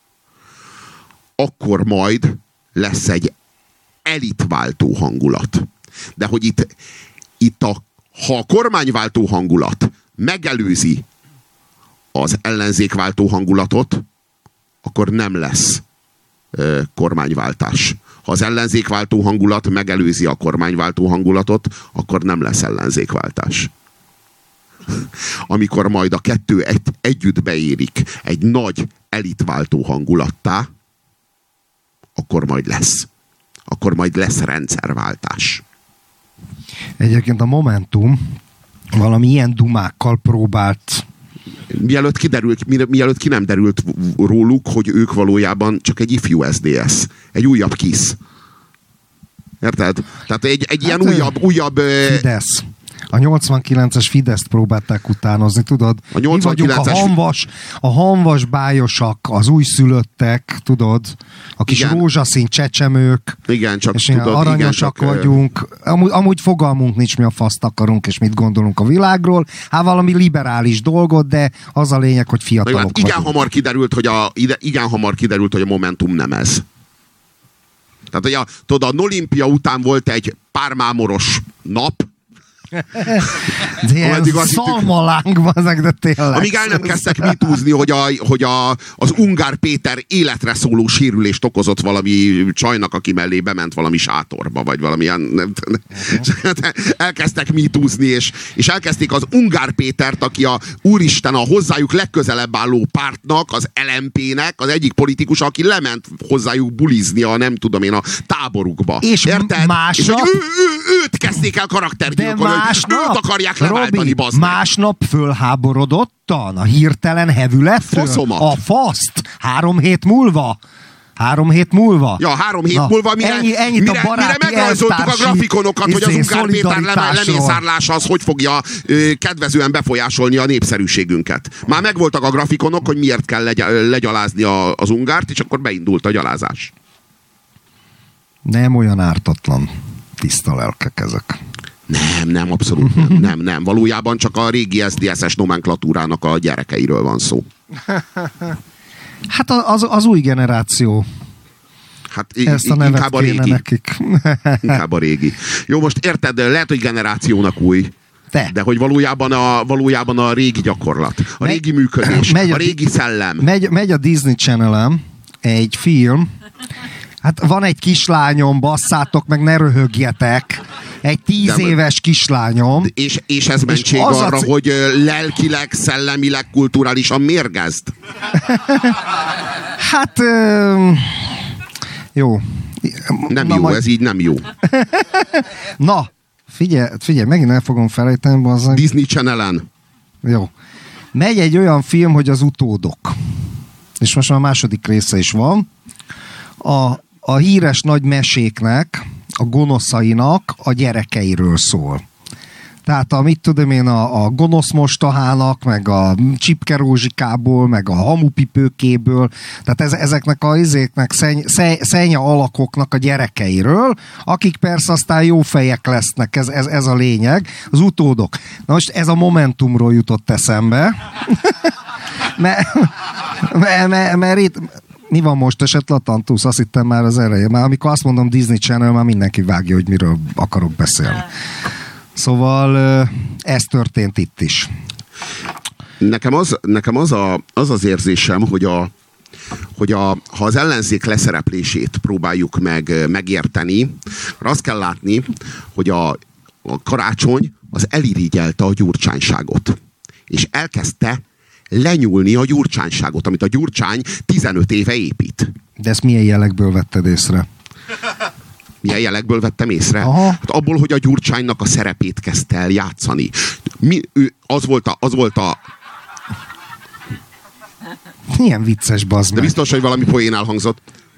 akkor majd lesz egy elitváltó hangulat. De hogy ha a kormányváltó hangulat megelőzi az ellenzékváltó hangulatot, akkor nem lesz kormányváltás. Ha az ellenzékváltó hangulat megelőzi a kormányváltó hangulatot, akkor nem lesz ellenzékváltás. Amikor majd a kettő együtt beérik egy nagy elitváltó hangulattá, akkor majd lesz. Akkor majd lesz rendszerváltás. Egyébként a Momentum valami ilyen dumákkal próbált. Mielőtt ki nem derült róluk, hogy ők valójában csak egy ifjú SZDSZ. Egy újabb KISZ. Érted? Tehát egy ilyen újabb Fidesz. A 89-es Fideszt próbálták utánozni, tudod? A 89-es... Mi vagyunk a hanvas bájosak, az újszülöttek, tudod? A kis rózsaszín csecsemők. Igen, csak és tudod, aranyosak vagyunk. Amúgy fogalmunk nincs, mi a faszt akarunk, és mit gondolunk a világról. Hát valami liberális dolgot, de az a lényeg, hogy fiatalok vagyunk. Igen hamar kiderült, hogy a Momentum nem ez. Tehát, hogy a Nolimpia után volt egy pár mámoros nap, de ilyen szalmalánk, de tényleg. Amíg el nem kezdtek mitúzni, hogy az Ungár Péter életre szóló sérülést okozott valami csajnak, aki mellé bement valami sátorba, vagy valamilyen... Elkezdtek mitúzni, és elkezdték az Ungár Pétert, aki úristen, a hozzájuk legközelebb álló pártnak, az LMP-nek, az egyik politikus, aki lement hozzájuk bulizni a nem tudom én a táborukba. És érted? másnap... És hogy őt kezdték el karaktergyilkolni, őt akarják leváltani, bazd meg. Másnap fölháborodottan a hirtelen hevülettől. Faszomat. A faszt 3 hét múlva. 3 hét múlva? Ja, 3 hét múlva, mire megrajzoltuk a grafikonokat, hogy az Ungár Péter lemészárlása az hogy fogja kedvezően befolyásolni a népszerűségünket. Már megvoltak a grafikonok, hogy miért kell legyalázni az Ungárt, és akkor beindult a gyalázás. Nem olyan ártatlan tiszta lelkek ezek. Nem, abszolút nem. Valójában csak a régi SZDSZ-es nomenklatúrának a gyerekeiről van szó. Hát az új generáció. Hát ezt a nevet inkább a régi. Nekik. Inkább a régi. Jó, most érted, lehet, hogy generációnak új. De hogy valójában a régi gyakorlat, a régi működés, a régi szellem. Megy a Disney Channel-en egy film. Hát van egy kislányom, basszátok meg, ne röhögjetek. Egy 10 éves kislányom. És ez mentség arra, hogy lelkileg, szellemileg, kulturálisan mérgezd? Hát... jó. Nem jó, ez így nem jó. Na, figyelj, megint el fogom felejteni, bazzag. Disney Channel-en. Jó. Megy egy olyan film, hogy az Utódok. És most már a második része is van. A híres nagy meséknek, a gonoszainak a gyerekeiről szól. Tehát mit tudom én, a gonosz mostahának, meg a Csipke Rózsikából, meg a Hamupipőkéből, tehát ezeknek a izéknek, szenye alakoknak a gyerekeiről, akik persze aztán jó fejek lesznek, ez a lényeg, az utódok. Na most ez a Momentumról jutott eszembe, mert itt mi van most esetleg a Tantusz? Azt hittem már az elején. Már amikor azt mondom Disney Channel, már mindenki vágja, hogy miről akarok beszélni. Szóval ez történt itt is. Nekem az érzésem, hogy ha az ellenzék leszereplését próbáljuk megérteni, azt kell látni, hogy a Karácsony az elirigyelte a gyurcsányságot. És elkezdte lenyúlni a gyurcsányságot, amit a Gyurcsány 15 éve épít. De ezt milyen jelekből vetted észre? Milyen jelekből vettem észre? Hát abból, hogy a Gyurcsánynak a szerepét kezdte el játszani. Az volt a... Milyen vicces, bazd meg. De biztos, hogy valami poén elhangzott.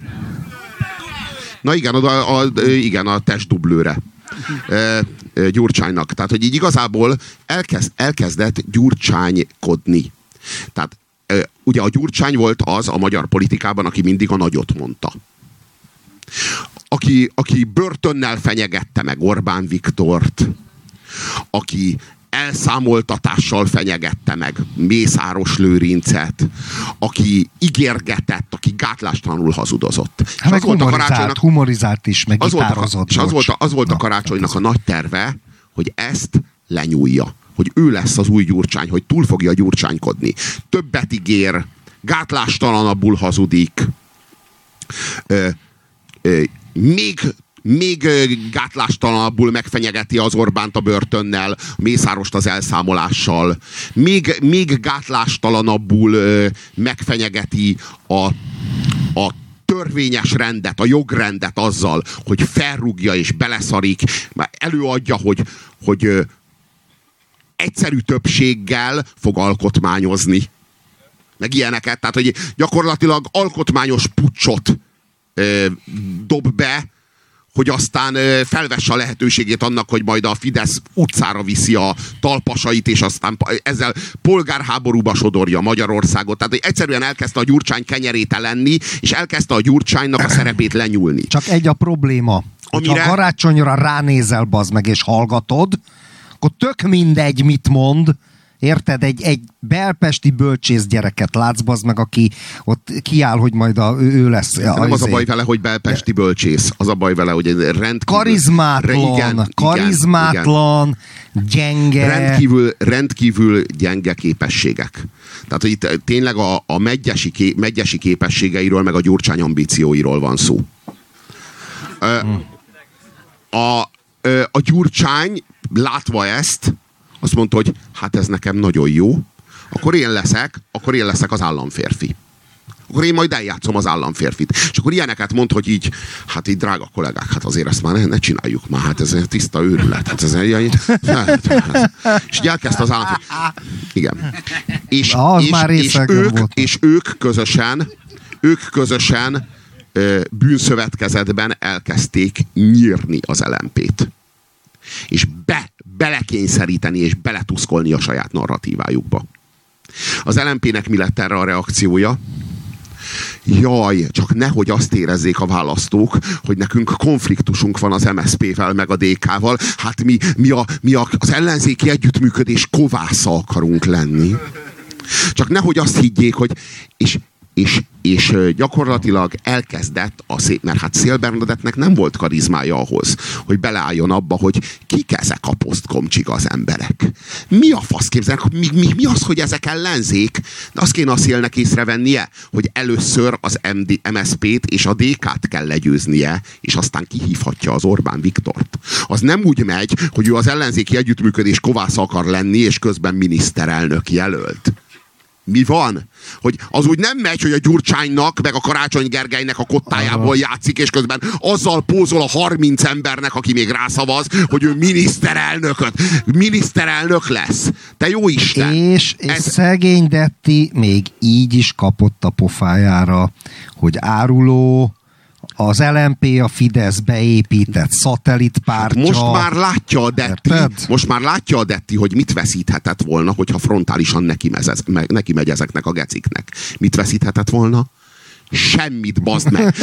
Na igen, a testdublőre. Gyurcsánynak. Tehát, hogy így igazából elkezdett gyurcsánykodni. Tehát ugye a Gyurcsány volt az a magyar politikában, aki mindig a nagyot mondta. Aki börtönnel fenyegette meg Orbán Viktort, aki elszámoltatással fenyegette meg Mészáros Lőrincet, aki ígérgetett, aki gátlástalanul hazudozott. Hát meg humorizált is, meg gitározott. És az volt a Karácsonynak a nagy terve, hogy ezt lenyúlja. Hogy ő lesz az új Gyurcsány, hogy túl fogja gyurcsánykodni. Többet ígér, gátlástalanabbul hazudik, még gátlástalanabbul megfenyegeti az Orbánt a börtönnel, Mészárost az elszámolással, még gátlástalanabbul megfenyegeti a törvényes rendet, a jogrendet azzal, hogy felrúgja és beleszarik, előadja, hogy egyszerű többséggel fog alkotmányozni. Meg ilyeneket. Tehát, hogy gyakorlatilag alkotmányos puccsot dob be, hogy aztán felvesse a lehetőségét annak, hogy majd a Fidesz utcára viszi a talpasait, és aztán ezzel polgárháborúba sodorja Magyarországot. Tehát egyszerűen elkezdte a Gyurcsány kenyerét lenni, és elkezdte a Gyurcsánynak a szerepét lenyúlni. Csak egy a probléma. Amire... Ha Karácsonyra ránézel, bazd meg, és hallgatod, akkor tök mindegy, mit mond. Érted? Egy belpesti bölcsész gyereket látsz, bazd meg, aki ott kiáll, hogy majd ő lesz. Nem az a baj vele, hogy belpesti bölcsész. Az a baj vele, hogy rendkívül... Karizmátlan, gyenge. Rendkívül gyenge képességek. Tehát, hogy itt tényleg a Medgyessy képességeiről, meg a Gyurcsány ambícióiról van szó. A Gyurcsány látva ezt, azt mondta, hogy hát ez nekem nagyon jó, akkor én leszek az államférfi. Akkor én majd eljátszom az államférfit. És akkor ilyeneket mond, hogy így, hát így drága kollégák, hát azért ezt már ne csináljuk már, hát ez egy tiszta őrület. Hát ez és így elkezdte az államférfi. Igen. És ők közösen bűnszövetkezetben elkezdték nyírni az LMP-t. És belekényszeríteni és beletuszkolni a saját narratívájukba. Az LMP-nek mi lett erre a reakciója? Jaj, csak nehogy azt érezzék a választók, hogy nekünk konfliktusunk van az MSZP-vel meg a DK-val. Hát mi az ellenzéki együttműködés kovásza akarunk lenni. Csak nehogy azt higgyék, hogy... És gyakorlatilag elkezdett mert hát Széll Bernadettnek nem volt karizmája ahhoz, hogy beleálljon abba, hogy kik ezek a posztkomcsik az emberek. Mi a fasz képzelnek? Mi az, hogy ezek ellenzék? De azt kéne a Szélnek észrevennie, hogy először az MSZP-t és a DK-t kell legyőznie, és aztán kihívhatja az Orbán Viktort. Az nem úgy megy, hogy ő az ellenzéki együttműködés kovásza akar lenni, és közben miniszterelnök jelölt. Mi van? Hogy az úgy nem megy, hogy a Gyurcsánynak, meg a Karácsony Gergelynek a kottájából játszik, és közben azzal pózol a 30 embernek, aki még rászavaz, hogy ő miniszterelnök lesz. Te jó Isten! És szegény Detti még így is kapott a pofájára, hogy áruló, az LMP a Fidesz beépített szatellitpártja. Most már látja a Detti, hogy mit veszíthetett volna, hogyha frontálisan neki megy ezeknek a geciknek. Mit veszíthetett volna? Semmit, bazd meg.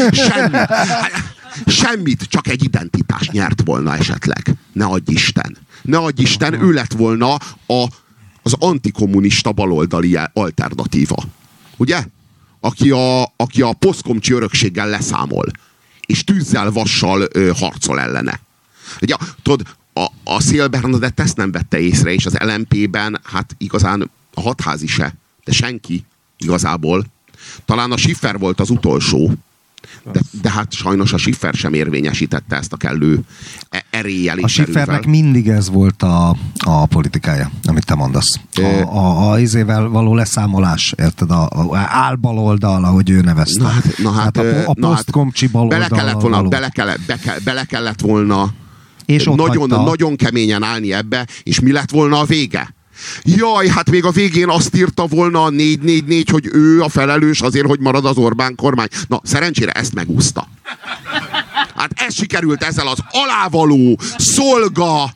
Semmit, csak egy identitást nyert volna esetleg. Ne adj Isten, ő lett volna az antikommunista baloldali alternatíva. Ugye? Aki a posztkomcsi örökséggel leszámol, és tűzzel, vassal harcol ellene. Ugye, tudod, a Széll Bernadett ezt nem vette észre, és az LMP-ben hát igazán a hatházi se, de senki igazából. Talán a Schiffer volt az utolsó, de hát sajnos a Schiffer sem érvényesítette ezt a kellő eréllyel és a Schiffernek mindig ez volt a politikája, amit te mondasz. A izével való leszámolás, érted? A álbaloldal, ahogy ő nevezte. A posztkomcsi baloldal. Bele kellett volna és nagyon keményen állni ebbe, és mi lett volna a vége? Jaj, hát még a végén azt írta volna a 444, hogy ő a felelős azért, hogy marad az Orbán kormány. Na, szerencsére ezt megúszta. Hát ez sikerült ezzel az alávaló, szolga,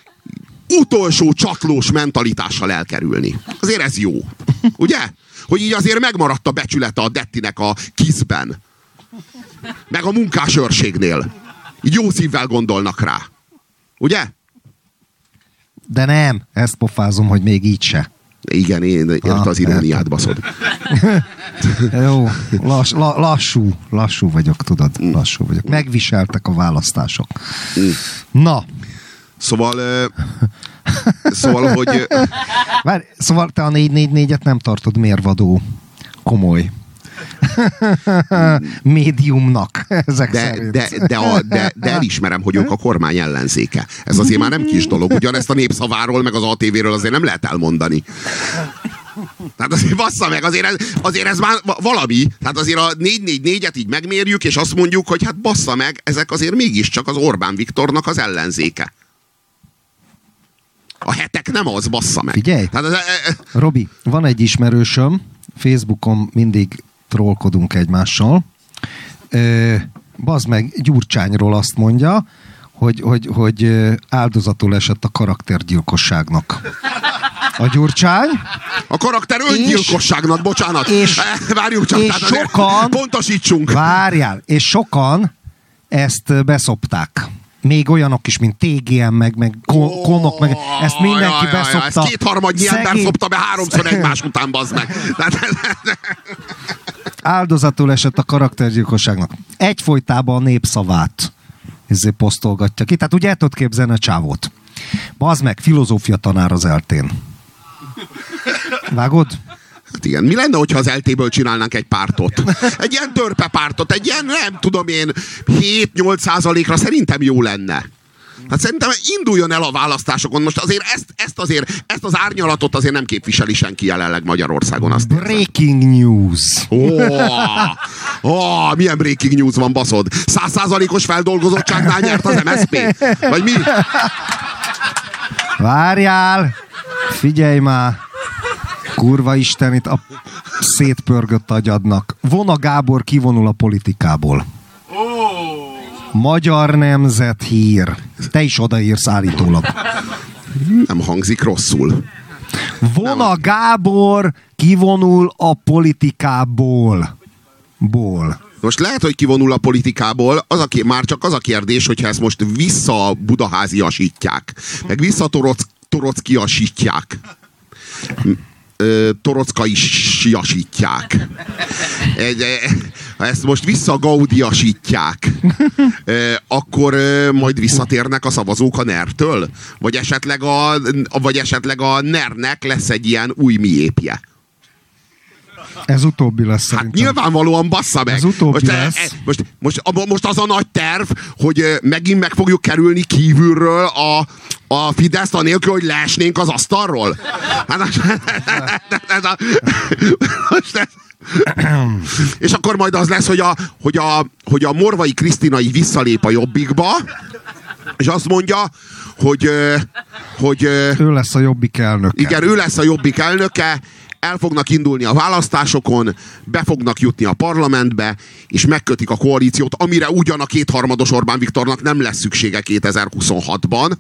utolsó csatlós mentalitással elkerülni. Azért ez jó. Ugye? Hogy így azért megmaradt a becsülete a Dettinek a KISZ-ben. Meg a munkásőrségnél. Így jó szívvel gondolnak rá. Ugye? De nem, ezt pofázom, hogy még így se. Igen, én érte az iróniát, baszod. Jó, lassú vagyok, tudod. Lassú vagyok. Megviseltek a választások. Na. Szóval, hogy... Szóval te a 444-et nem tartod mérvadó, komoly médiumnak ezek szerint. De elismerem, hogy ők a kormány ellenzéke. Ez azért már nem kis dolog. Ugyanezt a Népszaváról, meg az ATV-ről azért nem lehet elmondani. Tehát azért bassza meg, azért ez már valami. Tehát azért a 444-et így megmérjük, és azt mondjuk, hogy hát bassza meg, ezek azért mégiscsak az Orbán Viktornak az ellenzéke. A hetek nem az, bassza meg. Figyelj, Robi, van egy ismerősöm, Facebookon mindig trollkodunk egymással. Bazd meg, Gyurcsányról azt mondja, hogy áldozatul esett a karaktergyilkosságnak. A Gyurcsány. A karakter öngyilkosságnak, bocsánat. Várjunk csak, és sokan, pontosítsunk. Várjál, és sokan ezt beszopták. Még olyanok is, mint TGM, meg Konok, meg ezt mindenki beszopta. Ezt 2/3 ember szopta be 3-szor egymás után, bazd meg. Áldozatul esett a karaktergyilkosságnak. Egyfolytában a Népszavát posztolgatja ki. Tehát ugye el tudod képzelni a csávót. Bazd meg, filozófia tanár az eltén. Vágod? Hát igen. Mi lenne, hogyha az eltéből csinálnánk egy pártot? Egy ilyen törpe pártot, egy ilyen, nem tudom én, 7-8%-ra szerintem jó lenne. Hát szerintem induljon el a választásokon. Most azért ezt az árnyalatot azért nem képviseli senki jelenleg Magyarországon. Azt breaking news. Milyen breaking news van, baszod? 100%-os feldolgozottságnál nyert az MSZP? Vagy mi? Várjál! Figyelj már! Kurva Isten, itt a szétpörgött agyadnak. Vona Gábor kivonul a politikából. Magyar nemzethír. Te is odaírsz állítólag. Nem hangzik rosszul. Vona Gábor kivonul a politikából. Most lehet, hogy kivonul a politikából, már csak az a kérdés, hogyha ezt most vissza-budaháziasítják, meg visszatorockiasítják. Torockaisjasítják. Ha ezt most visszagaudiasítják, akkor majd visszatérnek a szavazók a NER-től? Vagy esetleg a NER-nek lesz egy ilyen új miépje? Ez utóbbi lesz szerintem. Hát nyilvánvalóan bassza meg. Ez utóbbi lesz. Most az a nagy terv, hogy megint meg fogjuk kerülni kívülről a Fideszt anélkül, hogy leesnénk az asztalról. És akkor majd az lesz, hogy a Morvai Krisztina így visszalép a Jobbikba, és azt mondja, hogy ő lesz a Jobbik elnöke. Igen, ő lesz a Jobbik elnöke, el fognak indulni a választásokon, be fognak jutni a parlamentbe, és megkötik a koalíciót, amire ugyan a 2/3 Orbán Viktornak nem lesz szüksége 2026-ban.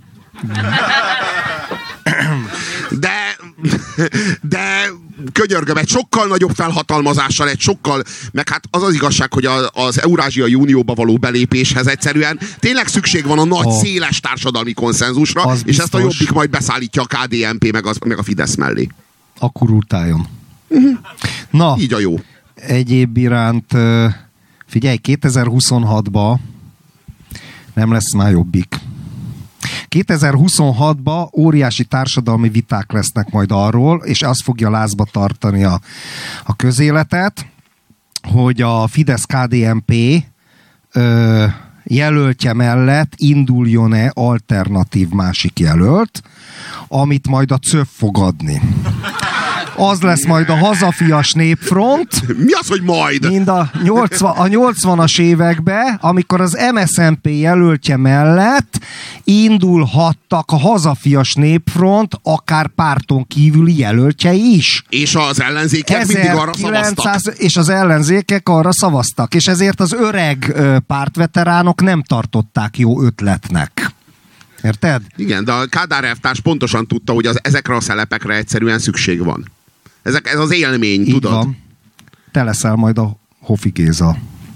De könyörgöm, egy sokkal nagyobb felhatalmazással, meg hát az az igazság, hogy az Eurázsiai Unióba való belépéshez egyszerűen tényleg szükség van a nagy, széles társadalmi konszenzusra, és biztos. Ezt a Jobbik majd beszállítja a KDNP meg a Fidesz mellé. Akkor utáljon. Na, így a jó. Egyéb iránt, figyelj, 2026-ban nem lesz már Jobbik. 2026-ban óriási társadalmi viták lesznek majd arról, és az fogja lázba tartani a közéletet, hogy a Fidesz-KDNP jelöltje mellett induljon-e alternatív másik jelölt, amit majd a CÖV fog adni. Az lesz majd a hazafias népfront. Mi az, hogy majd? Mind a 80-as években, amikor az MSZNP jelöltje mellett indulhattak a hazafias népfront, akár párton kívüli jelöltjei is. És az ellenzékek mindig arra szavaztak. És az ellenzékek arra szavaztak. És ezért az öreg pártveteránok nem tartották jó ötletnek. Érted? Igen, de a Kádár elvtárs pontosan tudta, hogy ezekre a szelepekre egyszerűen szükség van. Ez az élmény, így tudod? Van. Te leszel majd a Hofi Géza.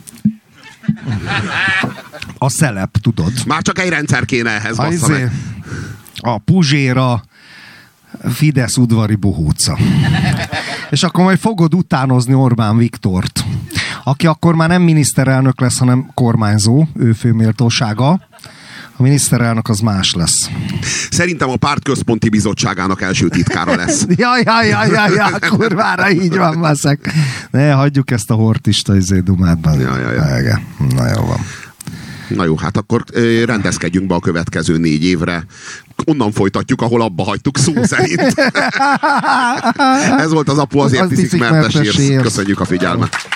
A szelep, tudod? Már csak egy rendszer kéne ehhez, bassza meg. A Puzséra, Fidesz udvari bohóca. És akkor majd fogod utánozni Orbán Viktort, aki akkor már nem miniszterelnök lesz, hanem kormányzó, ő főméltósága. A miniszterelnök az más lesz. Szerintem a párt központi bizottságának első titkára lesz. Ja, kurvára, így van, baszek. Ne, hagyjuk ezt a hortista dumátban. Ja. Na jó van. Na jó, hát akkor rendezkedjünk be a következő 4 évre. Onnan folytatjuk, ahol abba hagytuk, szó szerint. Ez volt az Apu azért piszik, mert te sírsz. Köszönjük a figyelmet.